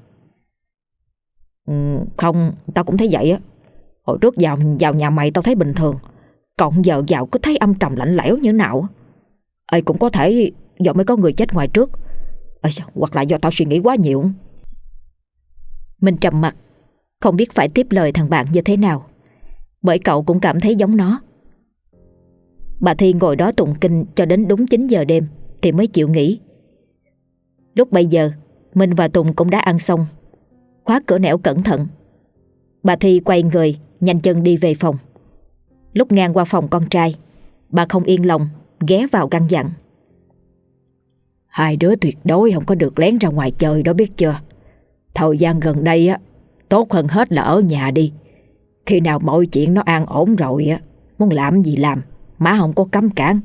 Không, tao cũng thấy vậy á. Hồi trước vào nhà mày tao thấy bình thường, còn giờ vào cứ thấy âm trầm lạnh lẽo như nào. Ê, cũng có thể do mới có người chết ngoài trước. Ê, hoặc là do tao suy nghĩ quá nhiều. Mình trầm mặt, không biết phải tiếp lời thằng bạn như thế nào, bởi cậu cũng cảm thấy giống nó. Bà Thi ngồi đó tụng kinh cho đến đúng 9 giờ đêm thì mới chịu nghỉ. Lúc bây giờ mình và Tùng cũng đã ăn xong, khóa cửa nẻo cẩn thận. Bà Thi quay người nhanh chân đi về phòng. Lúc ngang qua phòng con trai, bà không yên lòng ghé vào căn dặn: Hai đứa tuyệt đối không có được lén ra ngoài chơi đó, biết chưa? Thời gian gần đây á, tốt hơn hết là ở nhà đi. Khi nào mọi chuyện nó an ổn rồi á, muốn làm gì làm, má không có cấm cản.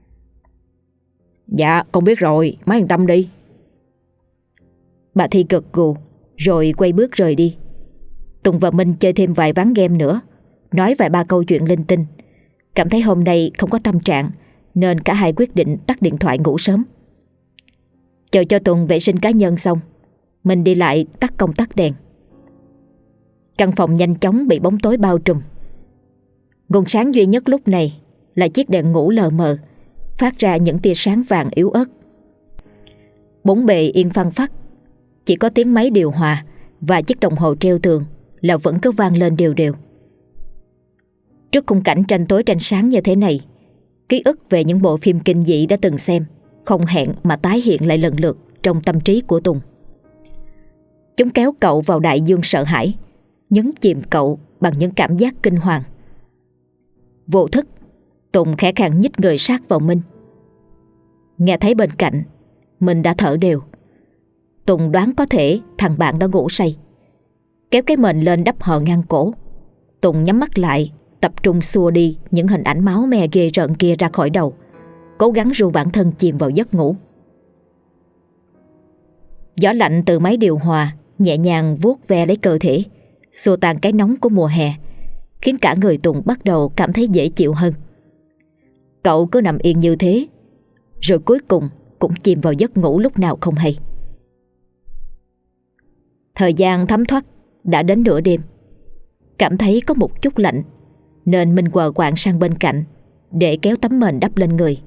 Dạ con biết rồi, má yên tâm đi. Bà Thi gật gù rồi quay bước rời đi. Tùng và Minh chơi thêm vài ván game nữa, nói vài ba câu chuyện linh tinh. Cảm thấy hôm nay không có tâm trạng nên cả hai quyết định tắt điện thoại ngủ sớm. Chờ cho Tùng vệ sinh cá nhân xong, mình đi lại tắt công tắc đèn. Căn phòng nhanh chóng bị bóng tối bao trùm. Nguồn sáng duy nhất lúc này là chiếc đèn ngủ lờ mờ, phát ra những tia sáng vàng yếu ớt. Bốn bề yên phăng phắc, chỉ có tiếng máy điều hòa và chiếc đồng hồ treo tường là vẫn cứ vang lên đều đều. Trước khung cảnh tranh tối tranh sáng như thế này, ký ức về những bộ phim kinh dị đã từng xem không hẹn mà tái hiện lại lần lượt trong tâm trí của Tùng. Chúng kéo cậu vào đại dương sợ hãi, nhấn chìm cậu bằng những cảm giác kinh hoàng. Vô thức, Tùng khẽ khàng nhích người sát vào Minh. Nghe thấy bên cạnh, Minh đã thở đều. Tùng đoán có thể thằng bạn đã ngủ say. Kéo cái mền lên đắp hờ ngang cổ, Tùng nhắm mắt lại, tập trung xua đi những hình ảnh máu me ghê rợn kia ra khỏi đầu, cố gắng ru bản thân chìm vào giấc ngủ. Gió lạnh từ máy điều hòa nhẹ nhàng vuốt ve lấy cơ thể, xua tan cái nóng của mùa hè, khiến cả người Tùng bắt đầu cảm thấy dễ chịu hơn. Cậu cứ nằm yên như thế, rồi cuối cùng cũng chìm vào giấc ngủ lúc nào không hay. Thời gian thấm thoát đã đến nửa đêm. Cảm thấy có một chút lạnh nên mình quờ quạng sang bên cạnh để kéo tấm mền đắp lên người.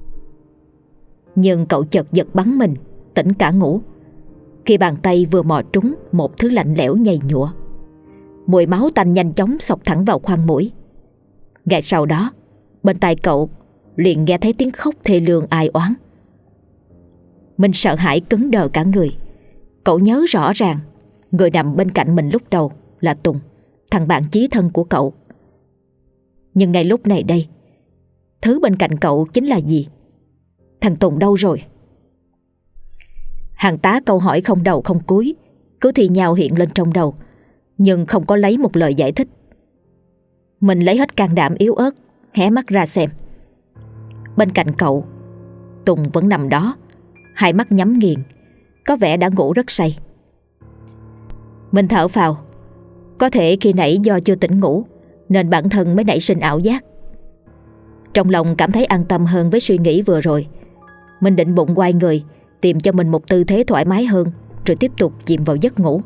Nhưng cậu chợt giật bắn mình, tỉnh cả ngủ, khi bàn tay vừa mò trúng một thứ lạnh lẽo nhầy nhụa. Mùi máu tanh nhanh chóng xộc thẳng vào khoang mũi. Ngay sau đó, bên tai cậu liền nghe thấy tiếng khóc thê lương ai oán. Mình sợ hãi cứng đờ cả người. Cậu nhớ rõ ràng người nằm bên cạnh mình lúc đầu là Tùng, thằng bạn chí thân của cậu. Nhưng ngay lúc này đây, thứ bên cạnh cậu chính là gì? Thằng Tùng đâu rồi? Hàng tá câu hỏi không đầu không cuối cứ thì nhào hiện lên trong đầu, nhưng không có lấy một lời giải thích. Mình lấy hết can đảm yếu ớt hé mắt ra xem. Bên cạnh cậu, Tùng vẫn nằm đó, hai mắt nhắm nghiền, có vẻ đã ngủ rất say. Mình thở phào. Có thể khi nãy do chưa tỉnh ngủ nên bản thân mới nảy sinh ảo giác. Trong lòng cảm thấy an tâm hơn với suy nghĩ vừa rồi. Mình định bụng quay người, tìm cho mình một tư thế thoải mái hơn, rồi tiếp tục chìm vào giấc ngủ.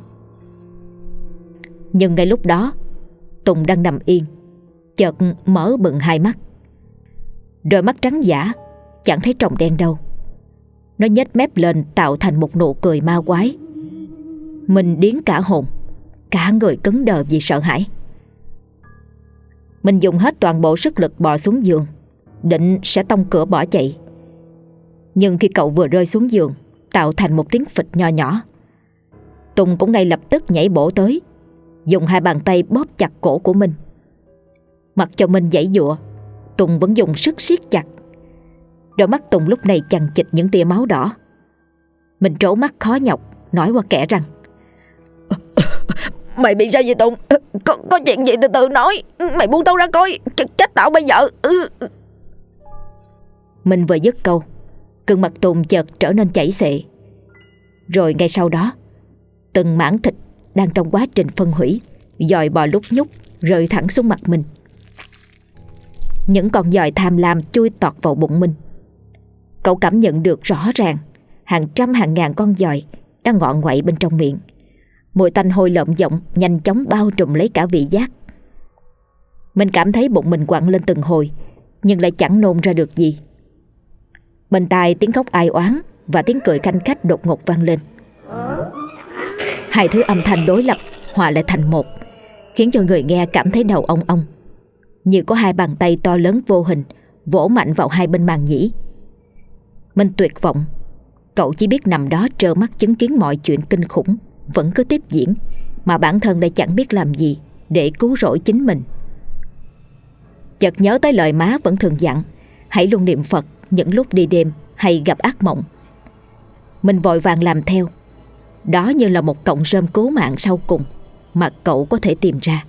Nhưng ngay lúc đó, Tùng đang nằm yên, chợt mở bừng hai mắt. Đôi mắt trắng dã, chẳng thấy tròng đen đâu. Nó nhếch mép lên tạo thành một nụ cười ma quái. Mình điếng cả hồn, cả người cứng đờ vì sợ hãi. Mình dùng hết toàn bộ sức lực bò xuống giường, định sẽ tông cửa bỏ chạy. Nhưng khi cậu vừa rơi xuống giường, tạo thành một tiếng phịch nho nhỏ, Tùng cũng ngay lập tức nhảy bổ tới, dùng hai bàn tay bóp chặt cổ của mình. Mặc cho mình giãy giụa, Tùng vẫn dùng sức siết chặt. Đôi mắt Tùng lúc này chằng chịt những tia máu đỏ. Mình trố mắt khó nhọc, nói qua kẽ răng: Mày bị sao vậy Tùng? Có chuyện gì từ từ nói. Mày buông tao ra coi, chết tao bây giờ. Mình vừa dứt câu, gương mặt Tùng chợt trở nên chảy xệ. Rồi ngay sau đó, từng mảng thịt đang trong quá trình phân hủy dòi bò lúc nhúc rơi thẳng xuống mặt mình. Những con dòi tham lam chui tọt vào bụng mình. Cậu cảm nhận được rõ ràng hàng trăm hàng ngàn con dòi đang ngọ nguậy bên trong miệng. Mùi tanh hôi lợm giọng nhanh chóng bao trùm lấy cả vị giác. Mình cảm thấy bụng mình quặn lên từng hồi, nhưng lại chẳng nôn ra được gì. Bên tai tiếng khóc ai oán và tiếng cười khanh khách đột ngột vang lên. Hai thứ âm thanh đối lập hòa lại thành một, khiến cho người nghe cảm thấy đầu ong ong, như có hai bàn tay to lớn vô hình vỗ mạnh vào hai bên màng nhĩ. Mình tuyệt vọng. Cậu chỉ biết nằm đó trơ mắt chứng kiến mọi chuyện kinh khủng vẫn cứ tiếp diễn, mà bản thân lại chẳng biết làm gì để cứu rỗi chính mình. Chợt nhớ tới lời má vẫn thường dặn, hãy luôn niệm Phật những lúc đi đêm hay gặp ác mộng. Mình vội vàng làm theo. Đó như là một cọng rơm cứu mạng sau cùng mà cậu có thể tìm ra.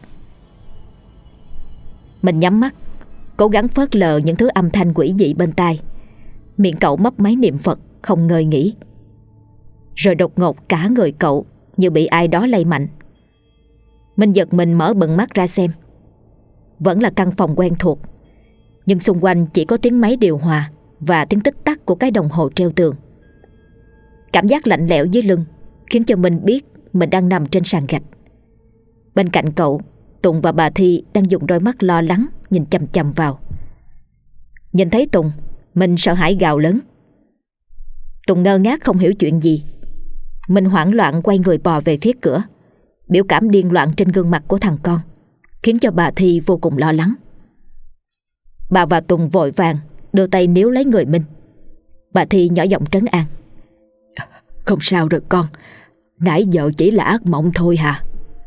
Mình nhắm mắt, cố gắng phớt lờ những thứ âm thanh quỷ dị bên tai. Miệng cậu mấp máy niệm Phật không ngơi nghỉ. Rồi đột ngột cả người cậu như bị ai đó lay mạnh. Mình giật mình mở bừng mắt ra xem. Vẫn là căn phòng quen thuộc, nhưng xung quanh chỉ có tiếng máy điều hòa và tiếng tích tắc của cái đồng hồ treo tường. Cảm giác lạnh lẽo dưới lưng khiến cho mình biết mình đang nằm trên sàn gạch. Bên cạnh cậu, Tùng và bà Thi đang dùng đôi mắt lo lắng nhìn chằm chằm vào. Nhìn thấy Tùng, mình sợ hãi gào lớn. Tùng ngơ ngác không hiểu chuyện gì. Mình hoảng loạn quay người bò về phía cửa. Biểu cảm điên loạn trên gương mặt của thằng con khiến cho bà Thi vô cùng lo lắng. Bà và Tùng vội vàng đưa tay níu lấy người mình. Bà Thi nhỏ giọng trấn an. Không sao rồi con, nãy giờ chỉ là ác mộng thôi hả?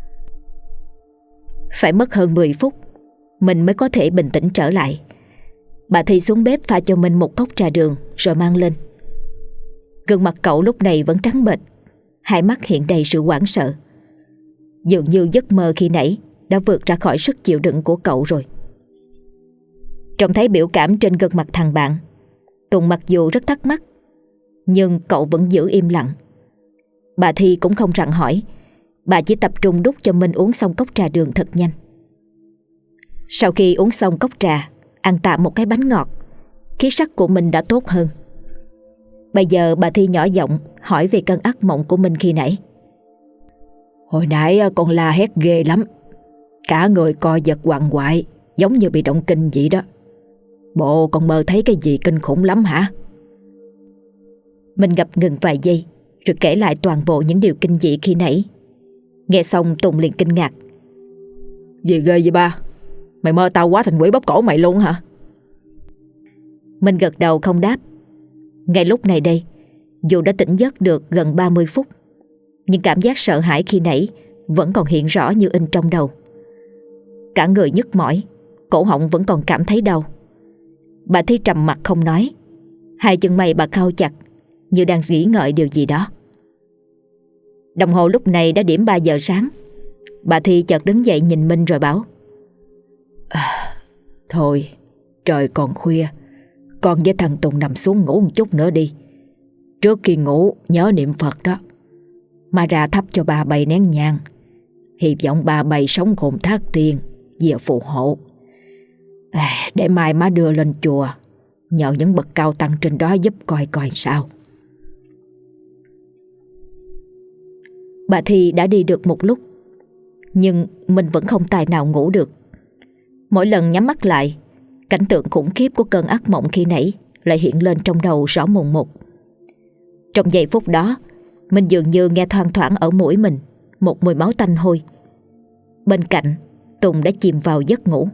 Phải mất hơn 10 phút mình mới có thể bình tĩnh trở lại. Bà Thi xuống bếp pha cho mình một cốc trà đường rồi mang lên. Gương mặt cậu lúc này vẫn trắng bệch, hai mắt hiện đầy sự hoảng sợ. Dường như giấc mơ khi nãy đã vượt ra khỏi sức chịu đựng của cậu rồi. Trông thấy biểu cảm trên gương mặt thằng bạn, Tùng mặc dù rất thắc mắc, nhưng cậu vẫn giữ im lặng. Bà Thi cũng không rặn hỏi. Bà chỉ tập trung đút cho mình uống xong cốc trà đường thật nhanh. Sau khi uống xong cốc trà, ăn tạm một cái bánh ngọt, khí sắc của mình đã tốt hơn. Bây giờ bà Thi nhỏ giọng hỏi về cơn ác mộng của mình khi nãy. Hồi nãy con la hét ghê lắm, cả người co giật quằn quại, giống như bị động kinh vậy đó. Bộ con mơ thấy cái gì kinh khủng lắm hả? Mình ngập ngừng vài giây rồi kể lại toàn bộ những điều kinh dị khi nãy. Nghe xong Tùng liền kinh ngạc. Gì ghê vậy ba? Mày mơ tao quá thành quỷ bóp cổ mày luôn hả? Mình gật đầu không đáp. Ngay lúc này đây, dù đã tỉnh giấc được gần 30 phút, nhưng cảm giác sợ hãi khi nãy vẫn còn hiện rõ như in trong đầu. Cả người nhức mỏi, cổ họng vẫn còn cảm thấy đau. Bà Thi trầm mặt không nói. Hai chân mày bà cau chặt, như đang nghĩ ngợi điều gì đó. Đồng hồ lúc này đã điểm 3 giờ sáng. Bà Thi chợt đứng dậy nhìn Minh rồi bảo. Thôi, trời còn khuya, con với thằng Tùng nằm xuống ngủ một chút nữa đi. Trước khi ngủ nhớ niệm Phật đó. Má ra thắp cho bà 7 nén nhang, hy vọng bà 7 sống khôn thác tiên, dìa phù hộ. Để mai má đưa lên chùa, nhờ những bậc cao tăng trên đó giúp coi coi sao. Bà Thi đã đi được một lúc, nhưng mình vẫn không tài nào ngủ được. Mỗi lần nhắm mắt lại, cảnh tượng khủng khiếp của cơn ác mộng khi nãy lại hiện lên trong đầu rõ mồn một. Trong giây phút đó, mình dường như nghe thoang thoảng ở mũi mình một mùi máu tanh hôi. Bên cạnh, Tùng đã chìm vào giấc ngủ.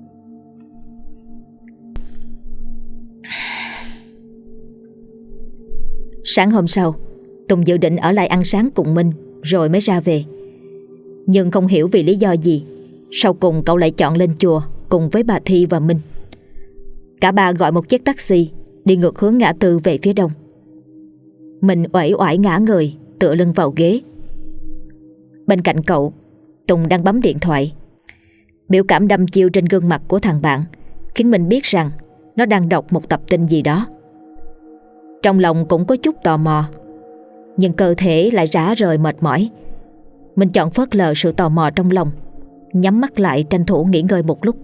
Sáng hôm sau, Tùng dự định ở lại ăn sáng cùng Minh rồi mới ra về. Nhưng không hiểu vì lý do gì, sau cùng cậu lại chọn lên chùa cùng với bà Thi và Minh. Cả ba gọi một chiếc taxi đi ngược hướng ngã tư về phía đông. Mình uể oải ngã người, tựa lưng vào ghế. Bên cạnh cậu, Tùng đang bấm điện thoại. Biểu cảm đăm chiêu trên gương mặt của thằng bạn khiến mình biết rằng nó đang đọc một tập tin gì đó. Trong lòng cũng có chút tò mò, nhưng cơ thể lại rã rời mệt mỏi. Mình chọn phớt lờ sự tò mò trong lòng nhắm mắt lại tranh thủ nghỉ ngơi một lúc.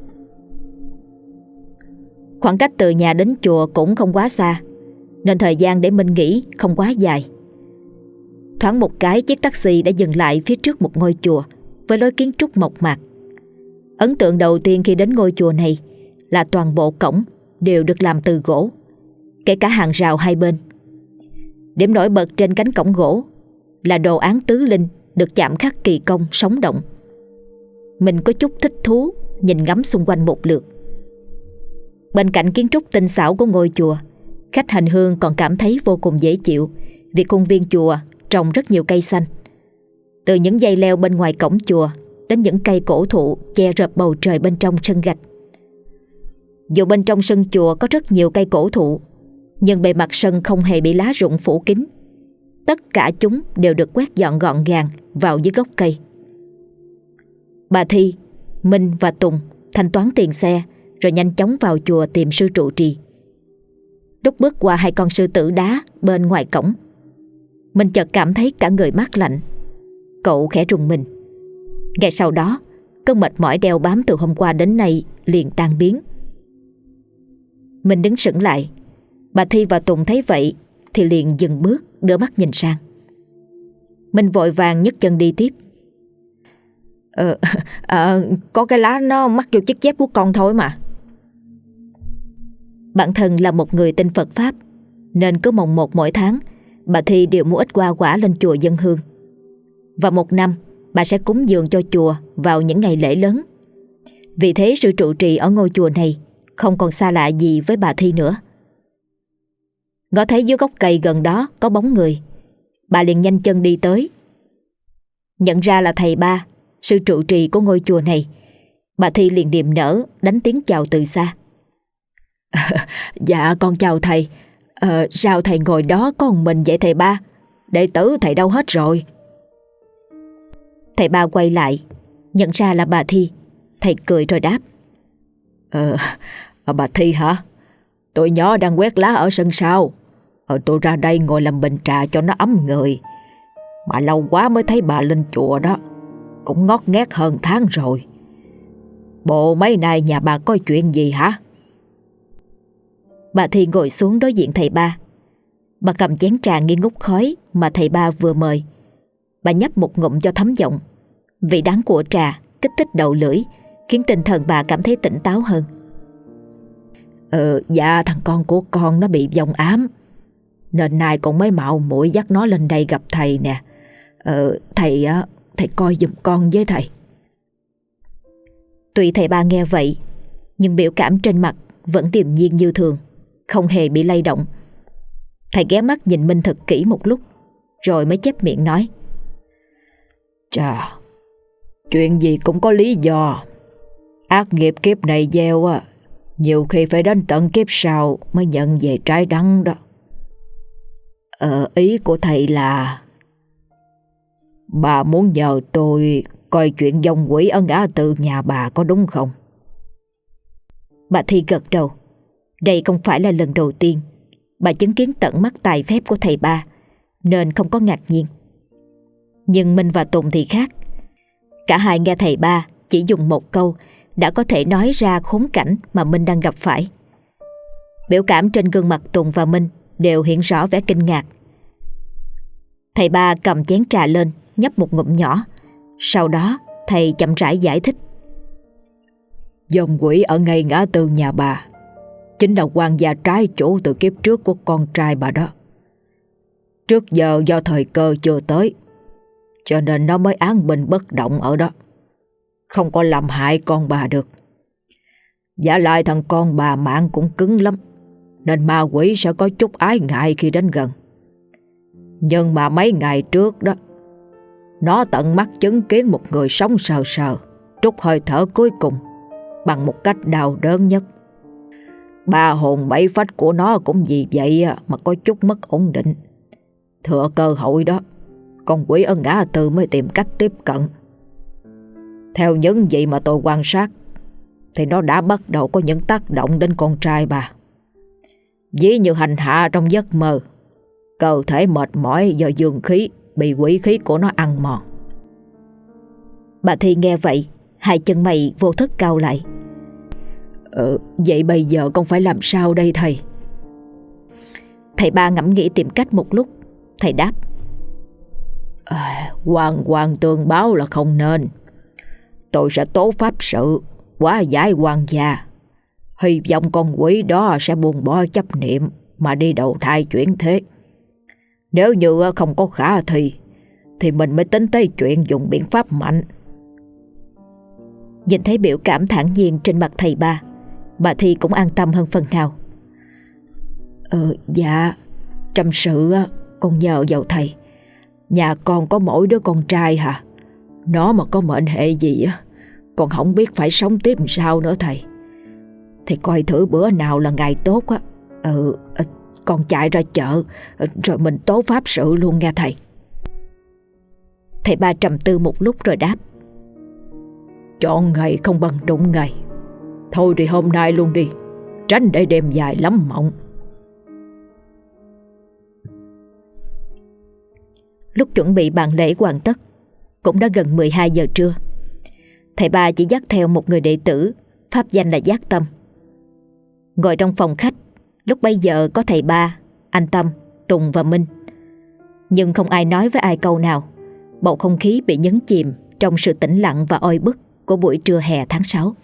Khoảng cách từ nhà đến chùa cũng không quá xa, nên thời gian để Minh nghỉ không quá dài. Thoáng một cái, chiếc taxi đã dừng lại phía trước một ngôi chùa với lối kiến trúc mộc mạc. Ấn tượng đầu tiên khi đến ngôi chùa này là toàn bộ cổng đều được làm từ gỗ, kể cả hàng rào hai bên. Điểm nổi bật trên cánh cổng gỗ là đồ án tứ linh được chạm khắc kỳ công sống động. Mình có chút thích thú nhìn ngắm xung quanh một lượt. Bên cạnh kiến trúc tinh xảo của ngôi chùa, khách hành hương còn cảm thấy vô cùng dễ chịu vì khuôn viên chùa trồng rất nhiều cây xanh. Từ những dây leo bên ngoài cổng chùa đến những cây cổ thụ che rợp bầu trời bên trong sân gạch. Dù bên trong sân chùa có rất nhiều cây cổ thụ, nhưng bề mặt sân không hề bị lá rụng phủ kín. Tất cả chúng đều được quét dọn gọn gàng vào dưới gốc cây. Bà Thi, Minh và Tùng thanh toán tiền xe rồi nhanh chóng vào chùa tìm sư trụ trì. Lúc bước qua hai con sư tử đá bên ngoài cổng, mình chợt cảm thấy cả người mát lạnh. Cậu khẽ rùng mình. Ngay sau đó, cơn mệt mỏi đeo bám từ hôm qua đến nay liền tan biến. Mình đứng sững lại. Bà Thi và Tùng thấy vậy thì liền dừng bước, đưa mắt nhìn sang. Mình vội vàng nhấc chân đi tiếp. Có cái lá nó mắc vô chiếc dép của con thôi mà. Bản thân là một người tin Phật Pháp, nên cứ mồng 1 mỗi tháng, bà Thi đều mua ít hoa quả lên chùa dâng hương. Và một năm bà sẽ cúng dường cho chùa vào những ngày lễ lớn. Vì thế sự trụ trì ở ngôi chùa này không còn xa lạ gì với bà Thi nữa. Ngó thấy dưới gốc cây gần đó có bóng người, bà liền nhanh chân đi tới. Nhận ra là thầy Ba, sư trụ trì của ngôi chùa này, bà Thi liền niềm nở đánh tiếng chào từ xa. Dạ con chào thầy. Sao thầy ngồi đó có một mình vậy thầy Ba? Đệ tử thầy đâu hết rồi? Thầy Ba quay lại, nhận ra là bà Thi. Thầy cười rồi đáp. Bà Thi hả? Tụi nhỏ đang quét lá ở sân sau. Tôi ra đây ngồi làm bình trà cho nó ấm người. Mà lâu quá mới thấy bà lên chùa đó. Cũng ngót nghét hơn tháng rồi. Bộ mấy nay nhà bà có chuyện gì hả? Bà Thi ngồi xuống đối diện thầy Ba. Bà cầm chén trà nghi ngút khói mà thầy Ba vừa mời. Bà nhấp một ngụm cho thấm giọng. Vị đắng của trà kích thích đầu lưỡi, khiến tinh thần bà cảm thấy tỉnh táo hơn. Dạ thằng con của con nó bị vong ám, nên nay con mới mạo muội dắt nó lên đây gặp thầy nè. Thầy coi giùm con với thầy. Tuy thầy Ba nghe vậy, nhưng biểu cảm trên mặt vẫn điềm nhiên như thường, không hề bị lay động. Thầy ghé mắt nhìn Minh thật kỹ một lúc, rồi mới chép miệng nói. Chà, chuyện gì cũng có lý do. Ác nghiệp kiếp này gieo nhiều khi phải đến tận kiếp sau mới nhận về trái đắng đó. Ý của thầy là bà muốn nhờ tôi coi chuyện vong quỷ ở ngã tư nhà bà có đúng không? Bà Thi gật đầu. Đây không phải là lần đầu tiên bà chứng kiến tận mắt tài phép của thầy Ba, nên không có ngạc nhiên. Nhưng Minh và Tùng thì khác. Cả hai nghe thầy Ba chỉ dùng một câu đã có thể nói ra khốn cảnh mà Minh đang gặp phải. Biểu cảm trên gương mặt Tùng và Minh đều hiện rõ vẻ kinh ngạc. Thầy Ba cầm chén trà lên, nhấp một ngụm nhỏ. Sau đó thầy chậm rãi giải thích. Vong quỷ ở ngay ngã tư nhà bà chính là quan gia trái chủ từ kiếp trước của con trai bà đó. Trước giờ do thời cơ chưa tới, cho nên nó mới án bình bất động ở đó, không có làm hại con bà được. Vả lại thằng con bà mạng cũng cứng lắm, nên ma quỷ sẽ có chút ái ngại khi đến gần. Nhưng mà mấy ngày trước đó, nó tận mắt chứng kiến một người sống sờ sờ trút hơi thở cuối cùng bằng một cách đau đớn nhất. 3 hồn 7 phách của nó cũng vì vậy mà có chút mất ổn định. Thừa cơ hội đó, con quỷ ở ngã tư mới tìm cách tiếp cận. Theo những gì mà tôi quan sát thì nó đã bắt đầu có những tác động đến con trai bà. Ví như hành hạ trong giấc mơ, cơ thể mệt mỏi do dương khí bị quỷ khí của nó ăn mòn. Bà Thi nghe vậy, Hai chân mày vô thức cau lại. Vậy bây giờ con phải làm sao đây thầy? Thầy Ba ngẫm nghĩ tìm cách một lúc. Thầy đáp: Hoàng hoàng tường báo là không nên. Tôi sẽ tố pháp sự hóa giải quan gia. Hy vọng con quỷ đó sẽ buông bỏ chấp niệm mà đi đầu thai chuyển thế. Nếu như không có khả thi thì mình mới tính tới chuyện dùng biện pháp mạnh. Nhìn thấy biểu cảm thản nhiên trên mặt thầy Ba, bà Thi cũng an tâm hơn phần nào. Dạ, trong sự con nhờ vào thầy. Nhà con có mỗi đứa con trai hả? Nó mà có mệnh hệ gì á, con không biết phải sống tiếp làm sao nữa thầy. Thì coi thử bữa nào là ngày tốt á. Con chạy ra chợ rồi mình tố pháp sự luôn nghe thầy. Thầy Ba trầm tư một lúc rồi đáp: Chọn ngày không bằng đụng ngày. Thôi thì hôm nay luôn đi, tránh để đêm dài lắm mộng. Lúc chuẩn bị bàn lễ hoàn tất, cũng đã gần 12 giờ trưa. Thầy Ba chỉ dắt theo một người đệ tử, pháp danh là Giác Tâm. Ngồi trong phòng khách, lúc bấy giờ có thầy Ba, anh Tâm, Tùng và Minh. Nhưng không ai nói với ai câu nào. Bầu không khí bị nhấn chìm trong sự tĩnh lặng và oi bức của buổi trưa hè tháng 6.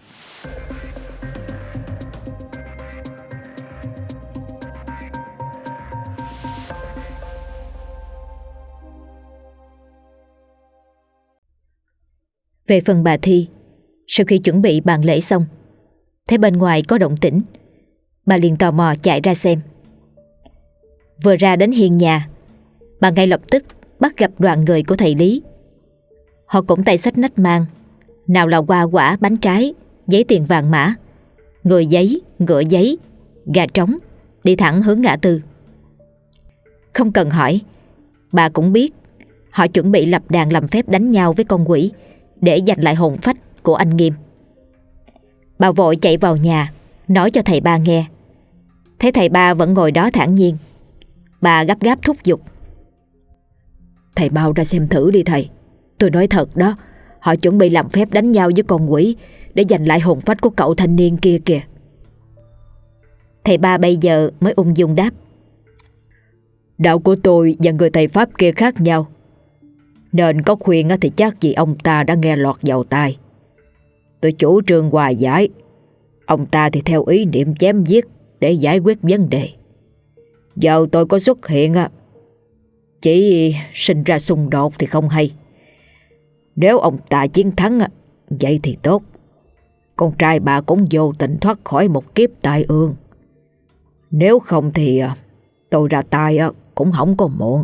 Về phần bà Thi, sau khi chuẩn bị bàn lễ xong, thấy bên ngoài có động tĩnh, bà liền tò mò chạy ra xem. Vừa ra đến hiên nhà, bà ngay lập tức bắt gặp đoàn người của thầy Lý. Họ cũng tay xách nách mang, nào là hoa quả, bánh trái, giấy tiền vàng mã, người giấy, ngựa giấy, gà trống, đi thẳng hướng ngã tư. Không cần hỏi, bà cũng biết họ chuẩn bị lập đàn làm phép đánh nhau với con quỷ để giành lại hồn phách của anh Nghiêm. Bà vội chạy vào nhà nói cho thầy Ba nghe. Thấy thầy Ba vẫn ngồi đó thản nhiên, bà gấp gáp thúc giục: Thầy mau ra xem thử đi thầy. Tôi nói thật đó, họ chuẩn bị làm phép đánh nhau với con quỷ để giành lại hồn phách của cậu thanh niên kia kìa. Thầy Ba bây giờ mới ung dung đáp: Đạo của tôi và người thầy Pháp kia khác nhau, nên có khuyên thì chắc gì ông ta đã nghe lọt vào tai. Tôi chủ trương hòa giải, ông ta thì theo ý niệm chém giết để giải quyết vấn đề. Giờ tôi có xuất hiện chỉ sinh ra xung đột thì không hay. Nếu ông ta chiến thắng vậy thì tốt, con trai bà cũng vô tình thoát khỏi một kiếp tai ương. Nếu không thì tôi ra tay cũng không có muộn.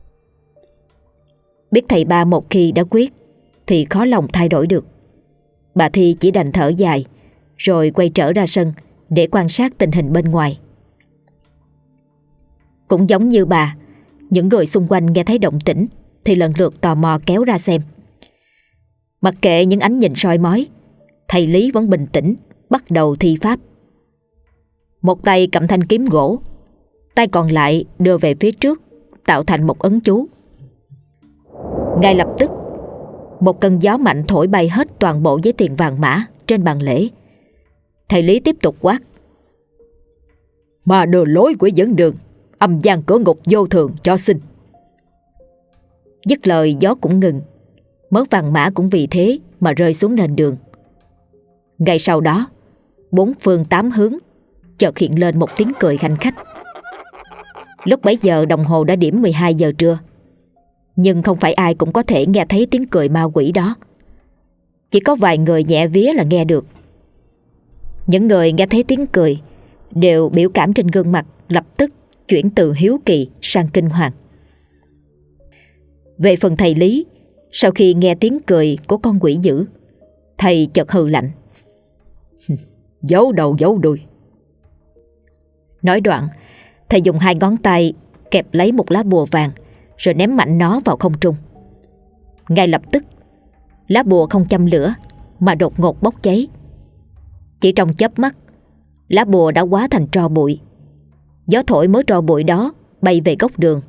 Biết thầy Ba một khi đã quyết thì khó lòng thay đổi được. Bà Thi chỉ đành thở dài, rồi quay trở ra sân để quan sát tình hình bên ngoài. Cũng giống như bà, những người xung quanh nghe thấy động tĩnh thì lần lượt tò mò kéo ra xem. Mặc kệ những ánh nhìn soi mói, thầy Lý vẫn bình tĩnh bắt đầu thi pháp. Một tay cầm thanh kiếm gỗ, tay còn lại đưa về phía trước tạo thành một ấn chú. Ngay lập tức, một cơn gió mạnh thổi bay hết toàn bộ giấy tiền vàng mã trên bàn lễ. Thầy Lý tiếp tục quát: Mà đưa lối quỷ dẫn đường, âm gian cửa ngục vô thường cho xin. Dứt lời gió cũng ngừng, mớ vàng mã cũng vì thế mà rơi xuống nền đường. Ngay sau đó, bốn phương tám hướng chợt hiện lên một tiếng cười khanh khách. Lúc bấy giờ đồng hồ đã điểm 12 giờ trưa, nhưng không phải ai cũng có thể nghe thấy tiếng cười ma quỷ đó. Chỉ có vài người nhẹ vía là nghe được. Những người nghe thấy tiếng cười đều biểu cảm trên gương mặt lập tức chuyển từ hiếu kỳ sang kinh hoàng. Về phần thầy Lý, sau khi nghe tiếng cười của con quỷ dữ, thầy chợt hừ lạnh: Giấu đầu giấu đuôi. Nói đoạn, thầy dùng hai ngón tay kẹp lấy một lá bùa vàng rồi ném mạnh nó vào không trung. Ngay lập tức, lá bùa không châm lửa mà đột ngột bốc cháy. Chỉ trong chớp mắt, lá bùa đã hóa thành tro bụi. Gió thổi mớ tro bụi đó bay về góc đường.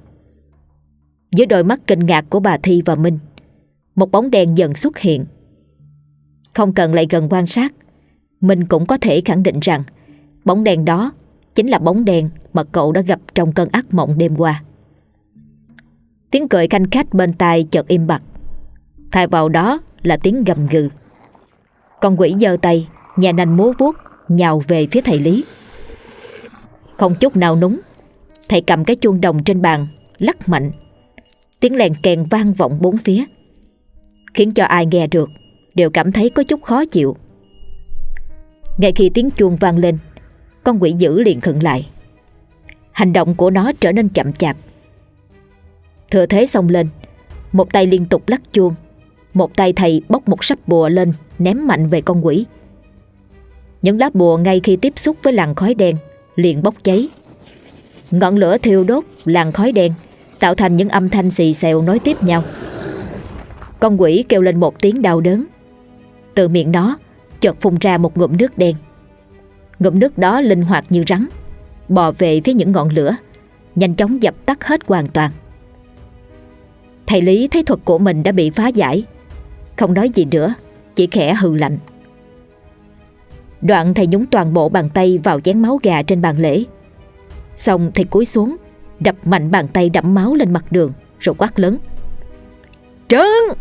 Dưới đôi mắt kinh ngạc của bà Thi và Minh, một bóng đen dần xuất hiện. Không cần lại gần quan sát, mình cũng có thể khẳng định rằng bóng đen đó chính là bóng đen mà cậu đã gặp trong cơn ác mộng đêm qua. Tiếng cười khanh khách bên tai chợt im bặt, thay vào đó là tiếng gầm gừ. Con quỷ giơ tay, nhà nanh múa vuốt nhào về phía thầy Lý. Không chút nào núng, thầy cầm cái chuông đồng trên bàn lắc mạnh. Tiếng lèn kèn vang vọng bốn phía, khiến cho ai nghe được đều cảm thấy có chút khó chịu. Ngay khi tiếng chuông vang lên, con quỷ dữ liền khựng lại. Hành động của nó trở nên chậm chạp. Thừa thế xông lên, một tay liên tục lắc chuông, một tay thầy bốc một sấp bùa lên ném mạnh về con quỷ. Những lá bùa ngay khi tiếp xúc với làn khói đen liền bốc cháy. Ngọn lửa thiêu đốt làn khói đen, tạo thành những âm thanh xì xèo nối tiếp nhau. Con quỷ kêu lên một tiếng đau đớn. Từ miệng nó chợt phun ra một ngụm nước đen. Ngụm nước đó linh hoạt như rắn, bò về phía những ngọn lửa, nhanh chóng dập tắt hết hoàn toàn. Thầy Lý thấy thuật của mình đã bị phá giải, không nói gì nữa, chỉ khẽ hừ lạnh. Đoạn thầy nhúng toàn bộ bàn tay vào chén máu gà trên bàn lễ. Xong thầy cúi xuống, đập mạnh bàn tay đẫm máu lên mặt đường, rồi quát lớn: "Trấn!"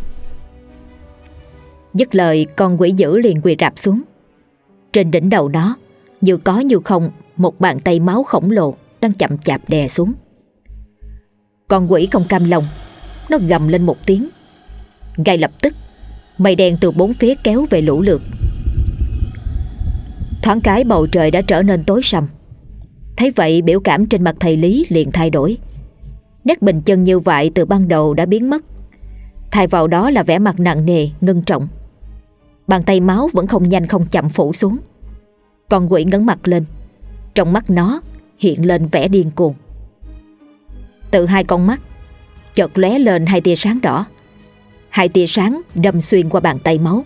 Dứt lời, con quỷ dữ liền quỳ rạp xuống. Trên đỉnh đầu nó, như có như không, một bàn tay máu khổng lồ đang chậm chạp đè xuống. Con quỷ không cam lòng, nó gầm lên một tiếng. Ngay lập tức, mây đen từ bốn phía kéo về lũ lượt. Thoáng cái bầu trời đã trở nên tối sầm. Thấy vậy, biểu cảm trên mặt thầy Lý liền thay đổi. Nét bình chân như vậy từ ban đầu đã biến mất, thay vào đó là vẻ mặt nặng nề, ngưng trọng. Bàn tay máu vẫn không nhanh không chậm phủ xuống. Con quỷ ngẩng mặt lên, trong mắt nó hiện lên vẻ điên cuồng. Từ hai con mắt chợt lóe lên hai tia sáng đỏ. Hai tia sáng đâm xuyên qua bàn tay máu.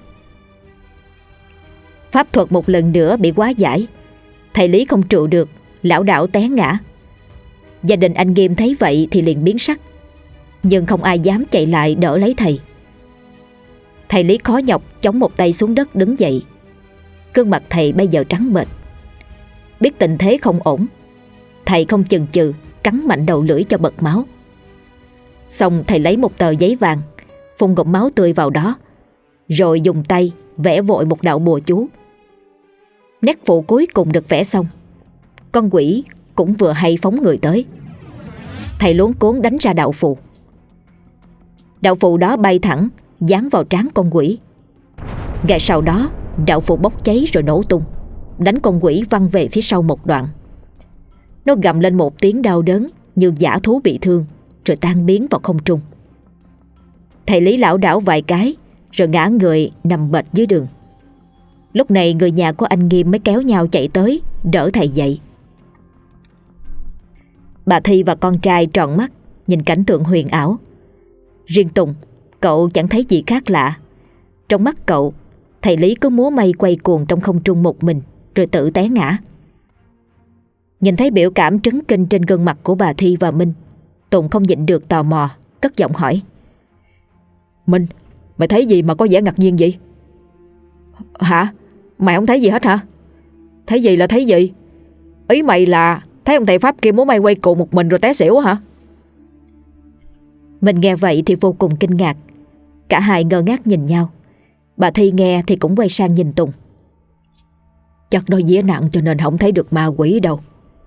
Pháp thuật một lần nữa bị hóa giải. Thầy Lý không trụ được, lảo đảo té ngã. Gia đình anh Nghiêm thấy vậy thì liền biến sắc, nhưng không ai dám chạy lại đỡ lấy thầy. Thầy Lý khó nhọc chống một tay xuống đất đứng dậy. Gương mặt thầy bây giờ trắng bệch. Biết tình thế không ổn, thầy không chần chừ cắn mạnh đầu lưỡi cho bật máu. Xong thầy lấy một tờ giấy vàng, phun ngụm máu tươi vào đó, rồi dùng tay vẽ vội một đạo bùa chú. Nét phụ cuối cùng được vẽ xong, con quỷ cũng vừa hay phóng người tới. Thầy luống cuống đánh ra đạo phù. Đạo phù đó bay thẳng dán vào trán con quỷ. Ngay sau đó, đạo phù bốc cháy rồi nổ tung, đánh con quỷ văng về phía sau một đoạn. Nó gầm lên một tiếng đau đớn như dã thú bị thương, rồi tan biến vào không trung. Thầy Lý lảo đảo vài cái rồi ngã người nằm bệt dưới đường. Lúc này người nhà của anh Nghiêm mới kéo nhau chạy tới đỡ thầy dậy. Bà Thi và con trai tròn mắt nhìn cảnh tượng huyền ảo. Riêng Tùng, cậu chẳng thấy gì khác lạ. Trong mắt cậu, thầy Lý cứ múa may quay cuồng trong không trung một mình, rồi tự té ngã. Nhìn thấy biểu cảm trấn kinh trên gương mặt của bà Thi và Minh, Tùng không nhịn được tò mò, cất giọng hỏi: "Minh, mày thấy gì mà có vẻ ngạc nhiên vậy?" "Hả? Mày không thấy gì hết hả?" "Thấy gì là thấy gì? Ý mày là thấy ông thầy Pháp kia múa may quay cuồng một mình rồi té xỉu hả?" Mình nghe vậy thì vô cùng kinh ngạc. Cả hai ngơ ngác nhìn nhau. Bà Thi nghe thì cũng quay sang nhìn Tùng. "Chắc nó vía nặng cho nên không thấy được ma quỷ đâu."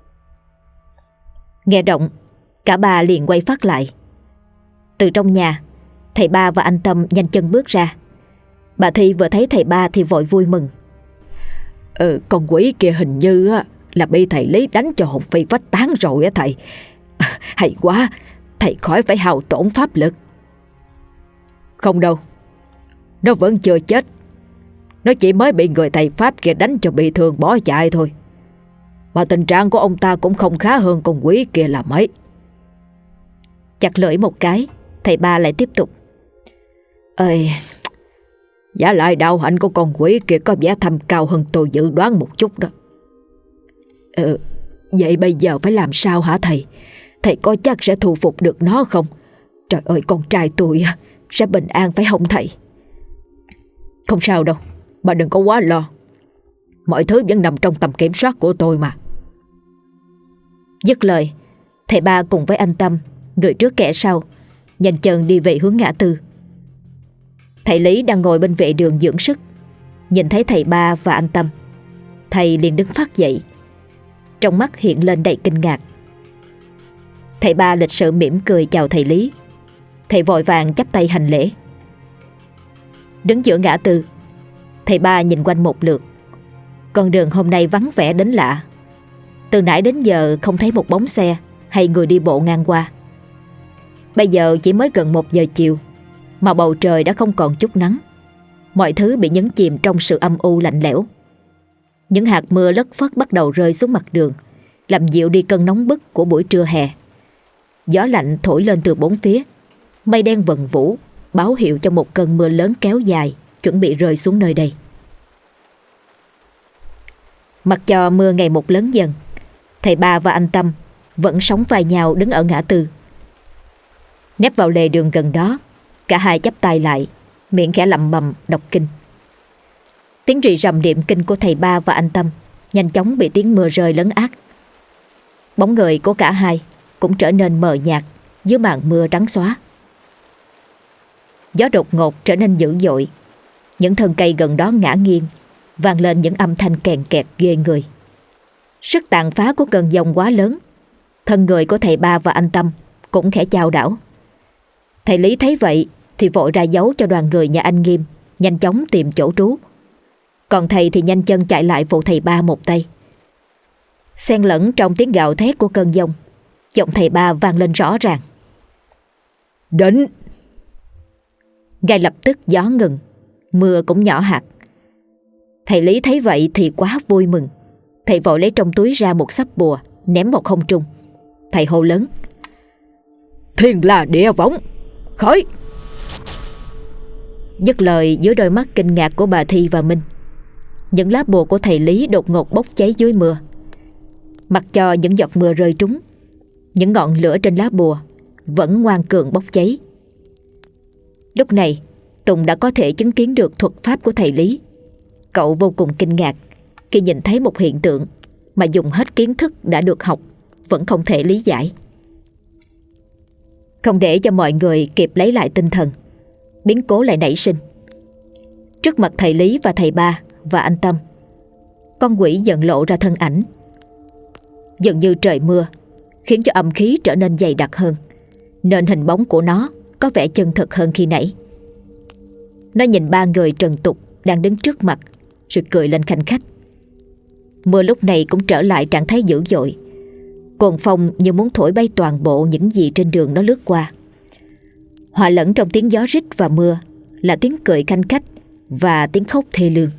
Nghe động, cả ba liền quay phát lại. Từ trong nhà, thầy Ba và anh Tâm nhanh chân bước ra. Bà Thi vừa thấy thầy Ba thì vội vui mừng. Con quỷ kia hình như là bị thầy Lý đánh cho hồn phi phách tán rồi á thầy. Hay quá, thầy khỏi phải hao tổn pháp lực." "Không đâu, nó vẫn chưa chết. Nó chỉ mới bị người thầy Pháp kia đánh cho bị thương bỏ chạy thôi. Mà tình trạng của ông ta cũng không khá hơn con quỷ kia là mấy." Chặt lưỡi một cái, thầy Ba lại tiếp tục: "Giả lại đạo hạnh của con quỷ kia có vẻ thâm cao hơn tôi dự đoán một chút đó." Vậy bây giờ phải làm sao hả thầy? Thầy có chắc sẽ thu phục được nó không? Trời ơi, con trai tôi sẽ bình an phải không thầy?" "Không sao đâu, bà đừng có quá lo. Mọi thứ vẫn nằm trong tầm kiểm soát của tôi mà. Dứt lời, thầy ba cùng với anh Tâm, người trước kẻ sau, nhanh chân đi về hướng ngã tư. Thầy Lý đang ngồi bên vệ đường dưỡng sức, nhìn thấy thầy ba và anh Tâm, thầy liền đứng phắt dậy, trong mắt hiện lên đầy kinh ngạc. Thầy ba lịch sự mỉm cười chào thầy Lý. Thầy vội vàng chắp tay hành lễ. Đứng giữa ngã tư, thầy ba nhìn quanh một lượt. Con đường hôm nay vắng vẻ đến lạ. Từ nãy đến giờ không thấy một bóng xe hay người đi bộ ngang qua. Bây giờ chỉ mới gần 1 giờ chiều mà bầu trời đã không còn chút nắng. Mọi thứ bị nhấn chìm trong sự âm u lạnh lẽo. Những hạt mưa lất phất bắt đầu rơi xuống mặt đường, làm dịu đi cơn nóng bức của buổi trưa hè. Gió lạnh thổi lên từ bốn phía, mây đen vần vũ, báo hiệu cho một cơn mưa lớn kéo dài chuẩn bị rơi xuống nơi đây. Mặc cho mưa ngày một lớn dần, thầy ba và anh Tâm vẫn sóng vai nhau đứng ở ngã tư. Nép vào lề đường gần đó, cả hai chắp tay lại, miệng khẽ lẩm bẩm đọc kinh. Tiếng rì rầm niệm kinh của thầy ba và anh Tâm nhanh chóng bị tiếng mưa rơi lấn át. Bóng người của cả hai cũng trở nên mờ nhạt dưới màn mưa trắng xóa. Gió đột ngột trở nên dữ dội. Những thân cây gần đó ngã nghiêng, vang lên những âm thanh kèn kẹt ghê người. Sức tàn phá của cơn giông quá lớn, thân người của thầy ba và anh Tâm cũng khẽ chao đảo. Thầy Lý thấy vậy thì vội ra dấu cho đoàn người nhà anh Nghiêm nhanh chóng tìm chỗ trú. Còn thầy thì nhanh chân chạy lại phụ thầy ba một tay. Xen lẫn trong tiếng gào thét của cơn giông, giọng thầy ba vang lên rõ ràng. Đến! Ngay lập tức gió ngừng, mưa cũng nhỏ hạt. Thầy Lý thấy vậy thì quá vui mừng. Thầy vội lấy trong túi ra một sắp bùa, ném vào không trung. Thầy hô lớn: Thiên La Địa Võng, khởi! Dứt lời, dưới đôi mắt kinh ngạc của bà Thi và Minh, những lá bùa của thầy Lý đột ngột bốc cháy dưới mưa. Mặc cho những giọt mưa rơi trúng, những ngọn lửa trên lá bùa vẫn ngoan cường bốc cháy. Lúc này Tùng đã có thể chứng kiến được thuật pháp của thầy Lý. Cậu vô cùng kinh ngạc khi nhìn thấy một hiện tượng mà dùng hết kiến thức đã được học vẫn không thể lý giải. Không để cho mọi người kịp lấy lại tinh thần, biến cố lại nảy sinh. Trước mặt thầy Lý và thầy ba và anh Tâm, con quỷ dần lộ ra thân ảnh. Dường như trời mưa khiến cho âm khí trở nên dày đặc hơn, nên hình bóng của nó có vẻ chân thực hơn khi nãy. Nó nhìn ba người trần tục đang đứng trước mặt rồi cười lên khanh khách. Mưa lúc này cũng trở lại trạng thái dữ dội. Cồn phong như muốn thổi bay toàn bộ những gì trên đường nó lướt qua. Hòa lẫn trong tiếng gió rít và mưa là tiếng cười khanh khách và tiếng khóc thê lương.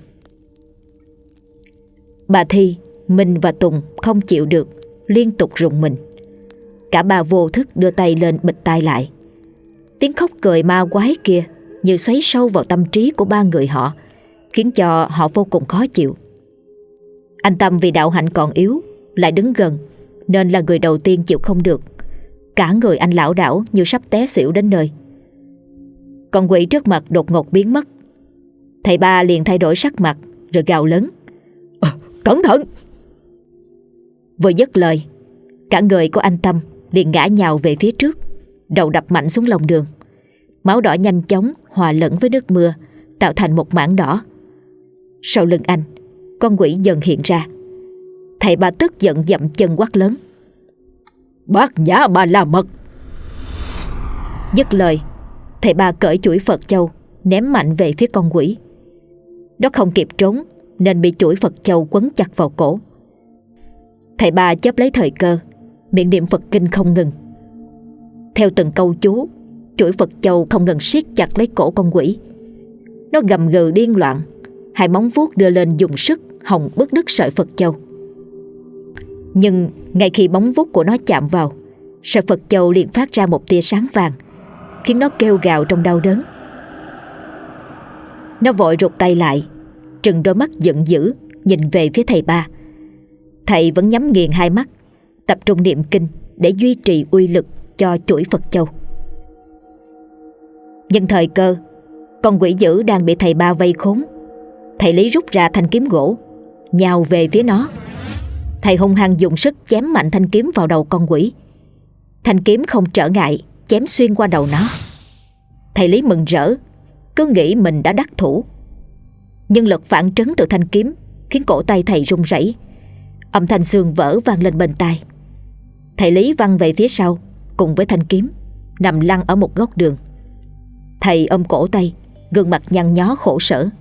Bà Thi, Minh và Tùng không chịu được, liên tục rùng mình. Cả ba vô thức đưa tay lên bịt tai lại. Tiếng khóc cười ma quái kia như xoáy sâu vào tâm trí của ba người họ, khiến cho họ vô cùng khó chịu. Anh Tâm vì đạo hạnh còn yếu, lại đứng gần, nên là người đầu tiên chịu không được. Cả người anh lảo đảo như sắp té xỉu đến nơi. Con quỷ trước mặt đột ngột biến mất. Thầy ba liền thay đổi sắc mặt rồi gào lớn: Cẩn thận! Vừa dứt lời, cả người của anh Tâm liền ngã nhào về phía trước, đầu đập mạnh xuống lòng đường. Máu đỏ nhanh chóng hòa lẫn với nước mưa, tạo thành một mảng đỏ. Sau lưng anh, con quỷ dần hiện ra. Thầy ba tức giận dậm chân quát lớn: Bát Nhã Ba La Mật! Dứt lời, thầy ba cởi chuỗi Phật châu ném mạnh về phía con quỷ. Nó không kịp trốn nên bị chuỗi Phật châu quấn chặt vào cổ. Thầy ba chớp lấy thời cơ, miệng niệm Phật kinh không ngừng. Theo từng câu chú, chuỗi Phật châu không ngừng siết chặt lấy cổ con quỷ. Nó gầm gừ điên loạn, hai móng vuốt đưa lên dùng sức hòng bứt đứt sợi Phật châu. Nhưng ngay khi móng vuốt của nó chạm vào, sợi Phật châu liền phát ra một tia sáng vàng, khiến nó kêu gào trong đau đớn. Nó vội rụt tay lại, trừng đôi mắt giận dữ nhìn về phía thầy ba. Thầy vẫn nhắm nghiền hai mắt, tập trung niệm kinh để duy trì uy lực cho chuỗi Phật châu. Nhân thời cơ, con quỷ dữ đang bị thầy ba vây khốn, Thầy Lý rút ra thanh kiếm gỗ, nhào về phía nó. Thầy hung hăng dùng sức chém mạnh thanh kiếm vào đầu con quỷ. Thanh kiếm không trở ngại, chém xuyên qua đầu nó. Thầy Lý mừng rỡ, cứ nghĩ mình đã đắc thủ. Nhưng lực phản trấn từ thanh kiếm khiến cổ tay thầy run rẩy. Âm thanh xương vỡ vang lên bên tai. Thầy Lý văng về phía sau cùng với thanh kiếm, nằm lăn ở một góc đường. Thầy ôm cổ tay, gương mặt nhăn nhó khổ sở.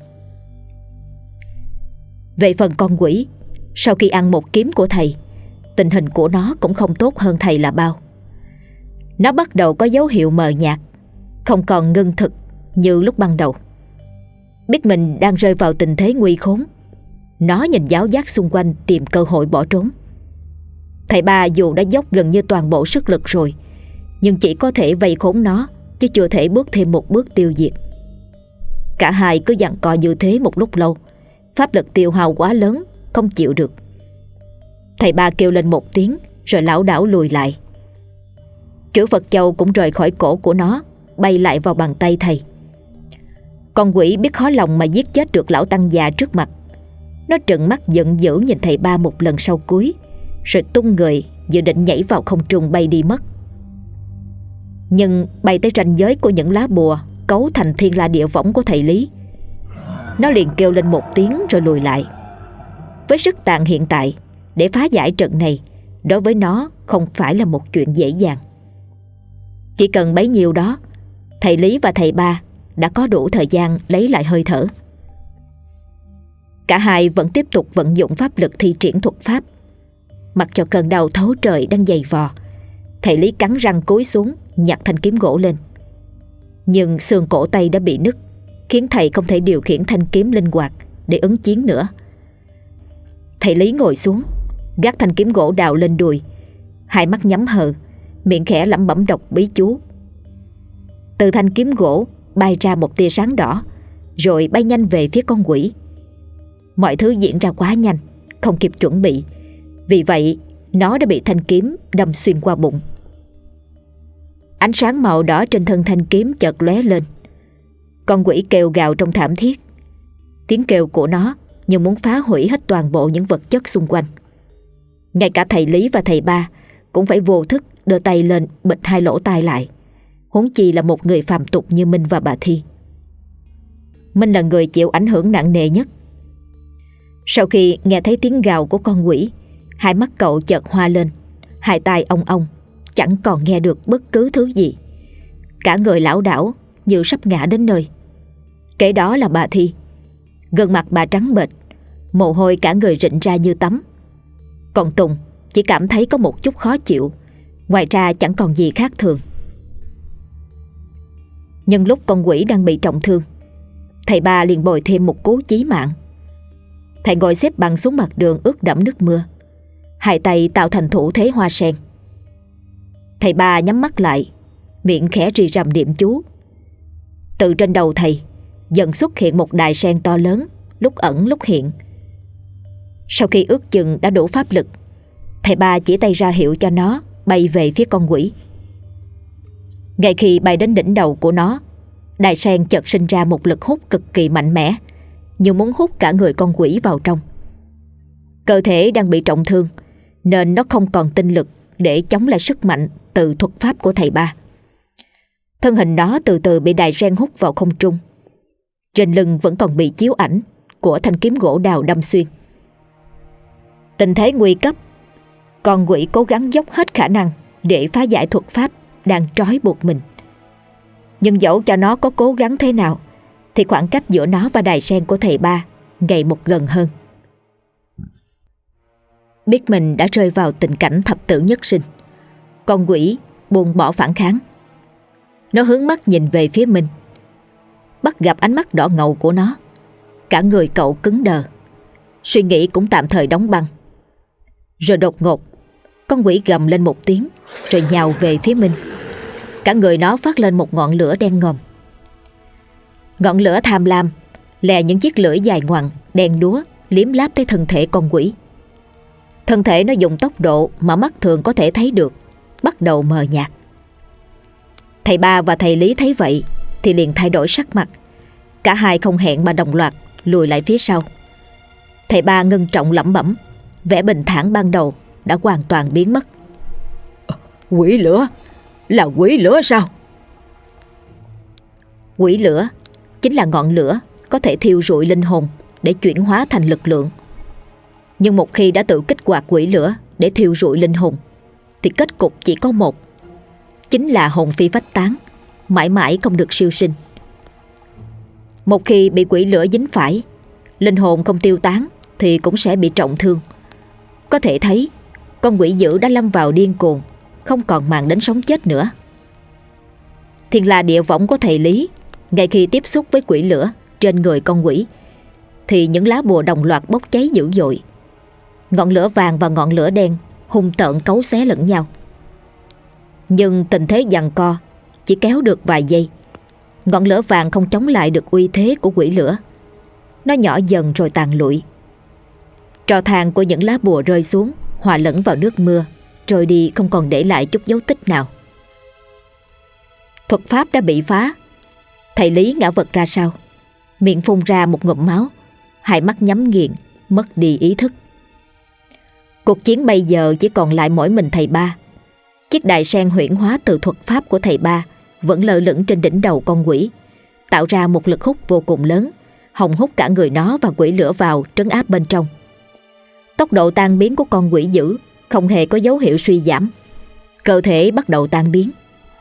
Về phần con quỷ, sau khi ăn một kiếm của thầy, tình hình của nó cũng không tốt hơn thầy là bao. Nó bắt đầu có dấu hiệu mờ nhạt, không còn ngưng thực như lúc ban đầu. Biết mình đang rơi vào tình thế nguy khốn, nó nhìn giáo giác xung quanh tìm cơ hội bỏ trốn. Thầy Ba dù đã dốc gần như toàn bộ sức lực rồi, nhưng chỉ có thể vây khốn nó, chứ chưa thể bước thêm một bước tiêu diệt. Cả hai cứ giằng co như thế một lúc lâu, pháp lực tiêu hao quá lớn, không chịu được. Thầy Ba kêu lên một tiếng rồi lảo đảo lùi lại. Chuỗi Phật châu cũng rời khỏi cổ của nó, bay lại vào bàn tay thầy. Con quỷ biết khó lòng mà giết chết được lão tăng già trước mặt. Nó trợn mắt giận dữ nhìn thầy Ba một lần sau cuối, rồi tung người dự định nhảy vào không trung bay đi mất. Nhưng bay tới ranh giới của những lá bùa cấu thành thiên la địa võng của thầy Lý, nó liền kêu lên một tiếng rồi lùi lại. Với sức tàn hiện tại, để phá giải trận này đối với nó không phải là một chuyện dễ dàng. Chỉ cần bấy nhiêu đó, thầy Lý và thầy Ba đã có đủ thời gian lấy lại hơi thở. Cả hai vẫn tiếp tục vận dụng pháp lực thi triển thuật pháp. Mặc cho cơn đau thấu trời đang dày vò, thầy Lý cắn răng cúi xuống nhặt thanh kiếm gỗ lên. Nhưng xương cổ tay đã bị nứt, khiến thầy không thể điều khiển thanh kiếm linh hoạt để ứng chiến nữa. Thầy Lý ngồi xuống, gác thanh kiếm gỗ đào lên đùi, hai mắt nhắm hờ, miệng khẽ lẩm bẩm đọc bí chú. Từ thanh kiếm gỗ bay ra một tia sáng đỏ, rồi bay nhanh về phía con quỷ. Mọi thứ diễn ra quá nhanh, không kịp chuẩn bị, vì vậy nó đã bị thanh kiếm đâm xuyên qua bụng. Ánh sáng màu đỏ trên thân thanh kiếm chợt lóe lên. Con quỷ kêu gào trong thảm thiết. Tiếng kêu của nó như muốn phá hủy hết toàn bộ những vật chất xung quanh. Ngay cả thầy Lý và thầy Ba cũng phải vô thức đưa tay lên bịt hai lỗ tai lại, huống chi là một người phàm tục như Minh và bà Thi. Minh là người chịu ảnh hưởng nặng nề nhất. Sau khi nghe thấy tiếng gào của con quỷ, hai mắt cậu chợt hoa lên, hai tai ong ong, chẳng còn nghe được bất cứ thứ gì. Cả người lảo đảo như sắp ngã đến nơi. Kế đó là bà Thi. Gương mặt bà trắng bệch, mồ hôi cả người rịn ra như tắm. Còn Tùng chỉ cảm thấy có một chút khó chịu, ngoài ra chẳng còn gì khác thường. Nhân lúc con quỷ đang bị trọng thương, thầy Ba liền bồi thêm một cú chí mạng. Thầy ngồi xếp bằng xuống mặt đường ướt đẫm nước mưa, hai tay tạo thành thủ thế hoa sen. Thầy Ba nhắm mắt lại, miệng khẽ rì rầm niệm chú. Từ trên đầu thầy dần xuất hiện một đài sen to lớn, lúc ẩn lúc hiện. Sau khi ước chừng đã đủ pháp lực, thầy Ba chỉ tay ra hiệu cho nó bay về phía con quỷ. Ngay khi bay đến đỉnh đầu của nó, đài sen chợt sinh ra một lực hút cực kỳ mạnh mẽ, như muốn hút cả người con quỷ vào trong. Cơ thể đang bị trọng thương nên nó không còn tinh lực để chống lại sức mạnh từ thuật pháp của thầy Ba. Thân hình nó từ từ bị đài sen hút vào không trung. Trên lưng vẫn còn bị chiếu ảnh của thanh kiếm gỗ đào đâm xuyên. Tình thế nguy cấp, con quỷ cố gắng dốc hết khả năng để phá giải thuật pháp đang trói buộc mình. Nhưng dẫu cho nó có cố gắng thế nào thì khoảng cách giữa nó và đài sen của thầy Ba ngày một gần hơn. Biết mình đã rơi vào tình cảnh thập tử nhất sinh, con quỷ buông bỏ phản kháng. Nó hướng mắt nhìn về phía mình. Bắt gặp ánh mắt đỏ ngầu của nó, cả người cậu cứng đờ, suy nghĩ cũng tạm thời đóng băng. Rồi đột ngột, con quỷ gầm lên một tiếng rồi nhào về phía mình. Cả người nó phát lên một ngọn lửa đen ngòm. Ngọn lửa tham lam lè những chiếc lưỡi dài ngoằng đen đúa liếm láp tới thân thể con quỷ. Thân thể nó dùng tốc độ mà mắt thường có thể thấy được bắt đầu mờ nhạt. Thầy Ba và thầy Lý thấy vậy thì liền thay đổi sắc mặt. Cả hai không hẹn mà đồng loạt lùi lại phía sau. Thầy ba ngưng trọng lẩm bẩm, vẻ bình thản ban đầu đã hoàn toàn biến mất. Quỷ lửa? Là quỷ lửa sao? Quỷ lửa chính là ngọn lửa có thể thiêu rụi linh hồn để chuyển hóa thành lực lượng. Nhưng một khi đã tự kích hoạt quỷ lửa để thiêu rụi linh hồn thì kết cục chỉ có một, chính là hồn phi phách tán, mãi mãi không được siêu sinh. Một khi bị quỷ lửa dính phải, linh hồn không tiêu tán thì cũng sẽ bị trọng thương. Có thể thấy con quỷ dữ đã lâm vào điên cuồng, không còn màng đến sống chết nữa. Thiên La địa võng của thầy Lý, ngay khi tiếp xúc với quỷ lửa trên người con quỷ thì những lá bùa đồng loạt bốc cháy dữ dội. Ngọn lửa vàng và ngọn lửa đen hung tợn cấu xé lẫn nhau. Nhưng tình thế giằng co chỉ kéo được vài giây. Ngọn lửa vàng không chống lại được uy thế của quỷ lửa. Nó nhỏ dần rồi tàn lụi. Tro than của những lá bùa rơi xuống, hòa lẫn vào nước mưa, trôi đi không còn để lại chút dấu tích nào. Thuật pháp đã bị phá. Thầy Lý ngã vật ra sau, miệng phun ra một ngụm máu, hai mắt nhắm nghiền, mất đi ý thức. Cuộc chiến bây giờ chỉ còn lại mỗi mình thầy ba. Chiếc đài sen huyễn hóa từ thuật pháp của thầy ba vẫn lơ lửng trên đỉnh đầu con quỷ, tạo ra một lực hút vô cùng lớn, hòng hút cả người nó và quỷ lửa vào, trấn áp bên trong. Tốc độ tan biến của con quỷ dữ không hề có dấu hiệu suy giảm. Cơ thể bắt đầu tan biến.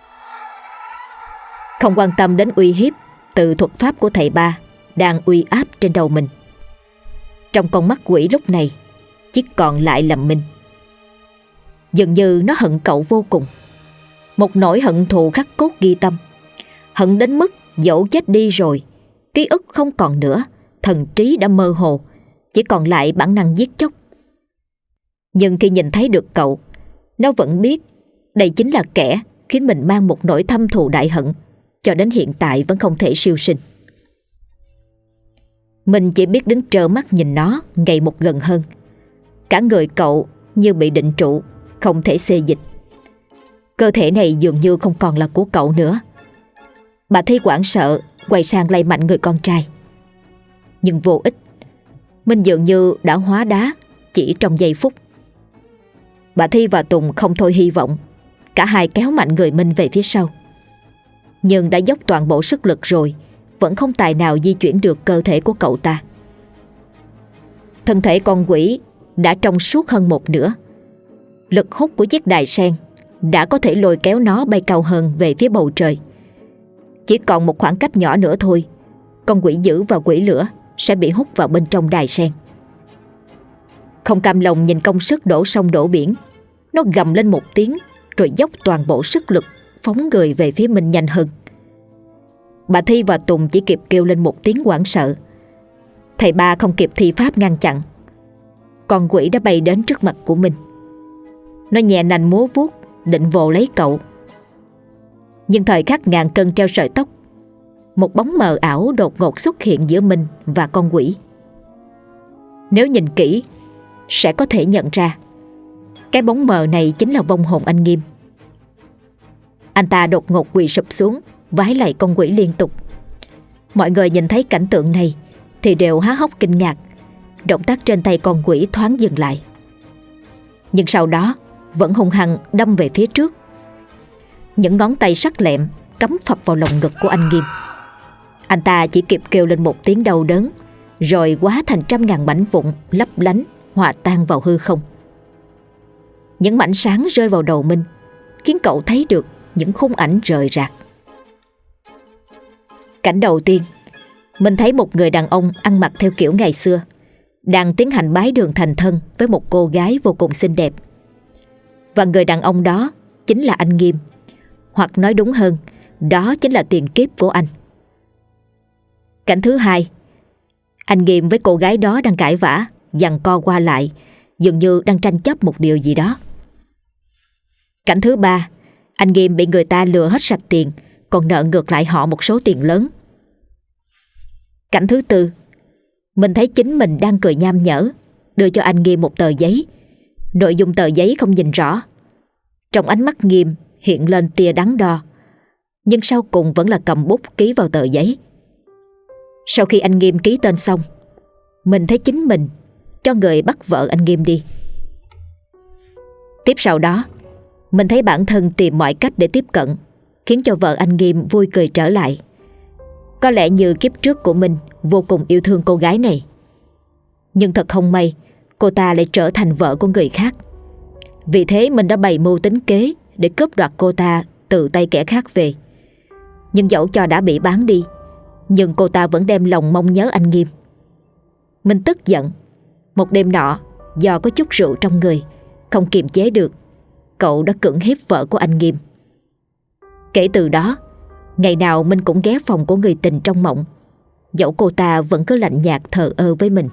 Không quan tâm đến uy hiếp từ thuật pháp của thầy ba đang uy áp trên đầu mình, trong con mắt quỷ lúc này chỉ còn lại Lâm Minh. Dường như nó hận cậu vô cùng, một nỗi hận thù khắc cốt ghi tâm, hận đến mức dẫu chết đi rồi, ký ức không còn nữa, thần trí đã mơ hồ, chỉ còn lại bản năng giết chóc. Nhưng khi nhìn thấy được cậu, nó vẫn biết đây chính là kẻ khiến mình mang một nỗi thâm thù đại hận, cho đến hiện tại vẫn không thể siêu sinh. Mình chỉ biết đứng trơ mắt nhìn nó ngày một gần hơn. Cả người cậu như bị định trụ, không thể xê dịch. Cơ thể này dường như không còn là của cậu nữa. Bà Thi hoảng sợ quay sang lay mạnh người con trai. Nhưng vô ích. Minh dường như đã hóa đá chỉ trong giây phút. Bà Thi và Tùng không thôi hy vọng. Cả hai kéo mạnh người Minh về phía sau. Nhưng đã dốc toàn bộ sức lực rồi, vẫn không tài nào di chuyển được cơ thể của cậu ta. Thân thể con quỷ đã trong suốt hơn một nửa. Lực hút của chiếc đài sen đã có thể lôi kéo nó bay cao hơn về phía bầu trời. Chỉ còn một khoảng cách nhỏ nữa thôi, con quỷ dữ và quỷ lửa sẽ bị hút vào bên trong đài sen. Không cam lòng nhìn công sức đổ sông đổ biển, nó gầm lên một tiếng rồi dốc toàn bộ sức lực phóng người về phía Minh nhanh hơn. Bà Thi và Tùng chỉ kịp kêu lên một tiếng hoảng sợ. Thầy ba không kịp thi pháp ngăn chặn. Con quỷ đã bay đến trước mặt của Minh. Nó nhẹ nành múa vuốt định vồ lấy cậu. Nhưng thời khắc ngàn cân treo sợi tóc, một bóng mờ ảo đột ngột xuất hiện giữa Minh và con quỷ. Nếu nhìn kỹ sẽ có thể nhận ra cái bóng mờ này chính là vong hồn anh Nghiêm. Anh ta đột ngột quỳ sụp xuống, vái lạy con quỷ liên tục. Mọi người nhìn thấy cảnh tượng này thì đều há hốc kinh ngạc. Động tác trên tay con quỷ thoáng dừng lại, nhưng sau đó vẫn hung hăng đâm về phía trước. Những ngón tay sắc lẹm cắm phập vào lồng ngực của anh Nghiêm. Anh ta chỉ kịp kêu lên một tiếng đau đớn, rồi hóa thành trăm ngàn mảnh vụn lấp lánh, hòa tan vào hư không. Những mảnh sáng rơi vào đầu Minh, khiến cậu thấy được những khung ảnh rời rạc. Cảnh đầu tiên, mình thấy một người đàn ông ăn mặc theo kiểu ngày xưa đang tiến hành bái đường thành thân với một cô gái vô cùng xinh đẹp. Và người đàn ông đó chính là anh Nghiêm, hoặc nói đúng hơn, đó chính là tiền kiếp của anh. Cảnh thứ hai, anh Nghiêm với cô gái đó đang cãi vã, giằng co qua lại, dường như đang tranh chấp một điều gì đó. Cảnh thứ ba, anh Nghiêm bị người ta lừa hết sạch tiền, còn nợ ngược lại họ một số tiền lớn. Cảnh thứ tư, mình thấy chính mình đang cười nham nhở, đưa cho anh Nghiêm một tờ giấy. Nội dung tờ giấy không nhìn rõ. Trong ánh mắt Nghiêm hiện lên tia đắn đo, nhưng sau cùng vẫn là cầm bút ký vào tờ giấy. Sau khi anh Nghiêm ký tên xong mình thấy chính mình cho người bắt vợ anh Nghiêm đi. Tiếp sau đó, mình thấy bản thân tìm mọi cách để tiếp cận, khiến cho vợ anh Nghiêm vui cười trở lại. Có lẽ như kiếp trước của mình vô cùng yêu thương cô gái này. Nhưng thật không may, cô ta lại trở thành vợ của người khác. Vì thế mình đã bày mưu tính kế để cướp đoạt cô ta từ tay kẻ khác về. Nhưng dẫu cho đã bị bán đi, nhưng cô ta vẫn đem lòng mong nhớ anh Nghiêm. Mình tức giận. Một đêm nọ, do có chút rượu trong người, không kiềm chế được, cậu đã cưỡng hiếp vợ của anh Nghiêm. Kể từ đó, ngày nào mình cũng ghé phòng của người tình trong mộng, dẫu cô ta vẫn cứ lạnh nhạt thờ ơ với mình.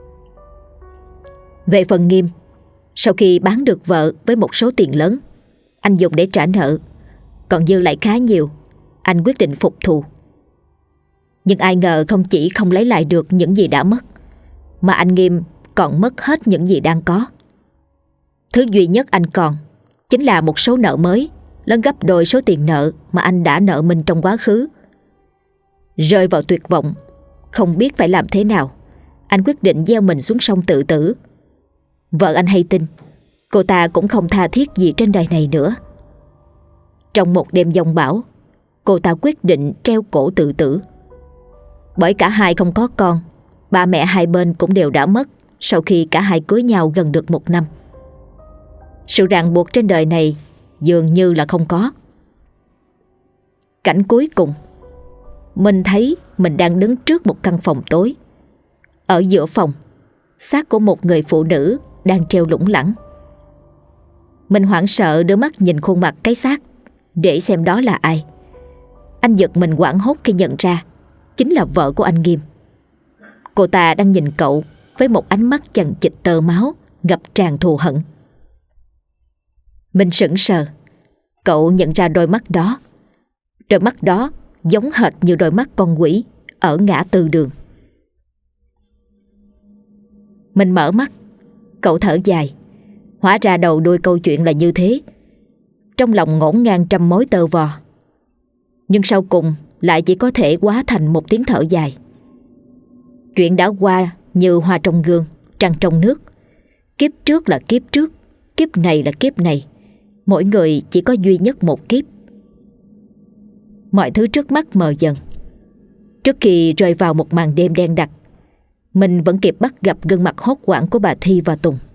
Về phần Nghiêm, sau khi bán được vợ với một số tiền lớn, anh dùng để trả nợ, còn dư lại khá nhiều. Anh quyết định phục thù. Nhưng ai ngờ không chỉ không lấy lại được những gì đã mất, mà anh Nghiêm còn mất hết những gì đang có. Thứ duy nhất anh còn chính là một số nợ mới, lớn gấp đôi số tiền nợ mà anh đã nợ mình trong quá khứ. Rơi vào tuyệt vọng, không biết phải làm thế nào, anh quyết định gieo mình xuống sông tự tử. Vợ anh hay tin, cô ta cũng không tha thiết gì trên đời này nữa. Trong một đêm giông bão, cô ta quyết định treo cổ tự tử. Bởi cả hai không có con, ba mẹ hai bên cũng đều đã mất sau khi cả hai cưới nhau gần được 1 năm. Sự ràng buộc trên đời này dường như là không có. Cảnh cuối cùng, mình thấy mình đang đứng trước một căn phòng tối. Ở giữa phòng, xác của một người phụ nữ đang treo lủng lẳng. Mình hoảng sợ đưa mắt nhìn khuôn mặt cái xác để xem đó là ai. Anh giật mình hoảng hốt khi nhận ra chính là vợ của anh Nghiêm. Cô ta đang nhìn cậu với một ánh mắt chằng chịt tơ máu, ngập tràn thù hận. Mình sững sờ. Cậu nhận ra đôi mắt đó. Đôi mắt đó giống hệt như đôi mắt con quỷ ở ngã tư đường. Mình mở mắt. Cậu thở dài. Hóa ra đầu đuôi câu chuyện là như thế. Trong lòng ngổn ngang trăm mối tơ vò, nhưng sau cùng lại chỉ có thể hóa thành một tiếng thở dài. Chuyện đã qua như hoa trong gương, trăng trong nước. Kiếp trước là kiếp trước, kiếp này là kiếp này. Mỗi người chỉ có duy nhất một kiếp. Mọi thứ trước mắt mờ dần. Trước khi rơi vào một màn đêm đen đặc, mình vẫn kịp bắt gặp gương mặt hốt hoảng của bà Thi và Tùng.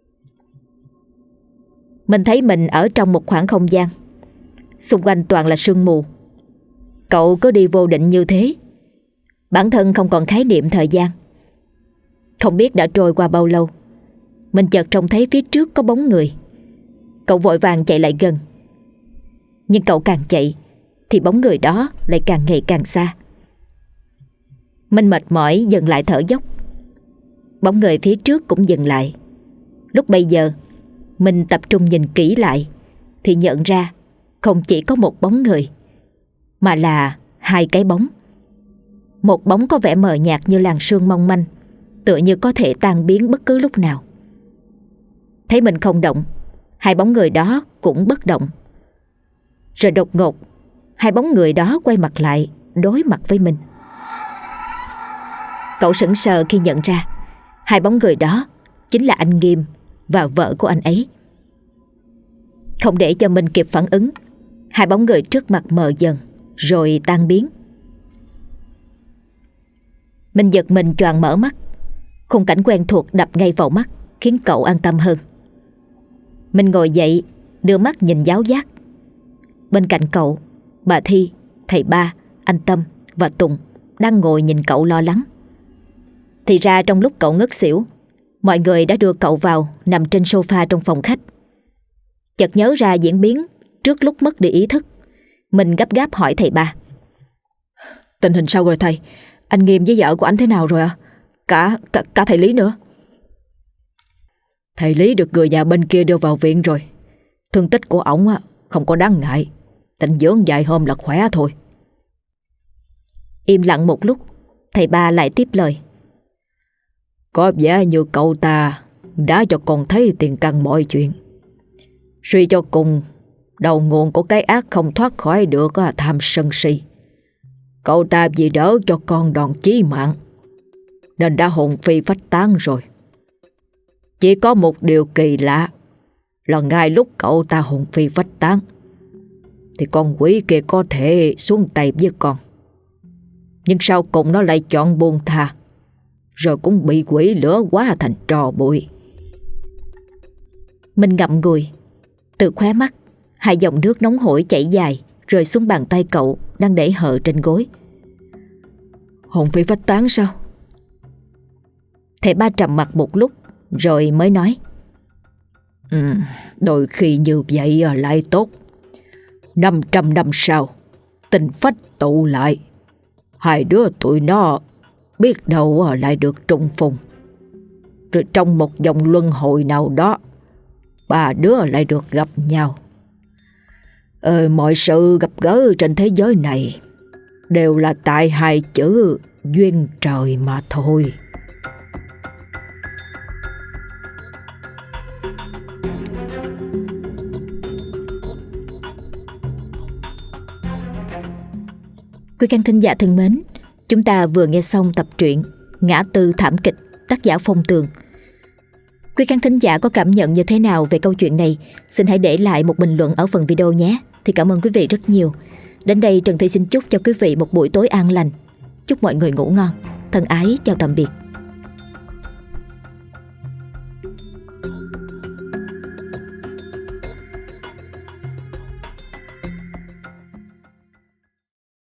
Mình thấy mình ở trong một khoảng không gian, xung quanh toàn là sương mù. Cậu cứ đi vô định như thế. Bản thân không còn khái niệm thời gian. Không biết đã trôi qua bao lâu, mình chợt trông thấy phía trước có bóng người. Cậu vội vàng chạy lại gần. Nhưng cậu càng chạy thì bóng người đó lại càng ngày càng xa. Mình mệt mỏi dừng lại thở dốc. Bóng người phía trước cũng dừng lại. Lúc bây giờ mình tập trung nhìn kỹ lại thì nhận ra không chỉ có một bóng người, mà là 2 cái bóng. Một bóng có vẻ mờ nhạt như làn sương mong manh, tựa như có thể tan biến bất cứ lúc nào. Thấy mình không động, 2 bóng người đó cũng bất động. Rồi đột ngột, 2 bóng người đó quay mặt lại, đối mặt với mình. Cậu sững sờ khi nhận ra 2 bóng người đó chính là anh Nghiêm và vợ của anh ấy. Không để cho mình kịp phản ứng, 2 bóng người trước mặt mờ dần rồi tan biến. Mình giật mình choàng mở mắt. Khung cảnh quen thuộc đập ngay vào mắt, khiến cậu an tâm hơn. Mình ngồi dậy, đưa mắt nhìn giáo giác. Bên cạnh cậu, bà Thi, thầy Ba, anh Tâm và Tùng đang ngồi nhìn cậu lo lắng. Thì ra trong lúc cậu ngất xỉu, mọi người đã đưa cậu vào nằm trên sofa trong phòng khách. Chợt nhớ ra diễn biến trước lúc mất đi ý thức, mình gấp gáp hỏi thầy Ba. Tình hình sao rồi thầy? Anh Nghiêm với vợ của anh thế nào rồi ạ? Cả thầy Lý nữa. Thầy Lý được người nhà bên kia đưa vào viện rồi. Thương tích của ổng không có đáng ngại, tĩnh dưỡng vài hôm là khỏe thôi. Im lặng một lúc, thầy Ba lại tiếp lời. Có vẻ như cậu ta đã cho con thấy tiền căn mọi chuyện. Suy cho cùng, đầu nguồn của cái ác không thoát khỏi được tham sân si. Cậu ta vì đỡ cho con đòn chí mạng, nên đã hồn phi phách tán rồi. Chỉ có một điều kỳ lạ là ngay lúc cậu ta hồn phi phách tán thì con quỷ kia có thể xuống tay với con. Nhưng sau cùng nó lại chọn buông tha, rồi cũng bị quỷ lửa hóa thành tro bụi. Mình ngậm ngùi. Từ khóe mắt, hai dòng nước nóng hổi chảy dài rơi xuống bàn tay cậu đang để hờ trên gối. Hồn phi phách tán sao? Thầy Ba trầm mặt một lúc rồi mới nói. Đôi khi như vậy lại tốt. 500 năm sau, tình phách tụ lại, hai đứa tụi nó biết đâu lại được trùng phùng. Rồi trong một vòng luân hồi nào đó, ba đứa lại được gặp nhau. Mọi sự gặp gỡ trên thế giới này đều là tại hai chữ duyên trời mà thôi. Quý khán thính giả thân mến, chúng ta vừa nghe xong tập truyện Ngã Tư Thảm Kịch, tác giả Phong Tường. Quý khán thính giả có cảm nhận như thế nào về câu chuyện này? Xin hãy để lại một bình luận ở phần video nhé. Thì cảm ơn quý vị rất nhiều. Đến đây Trần Thị xin chúc cho quý vị một buổi tối an lành. Chúc mọi người ngủ ngon. Thân ái chào tạm biệt.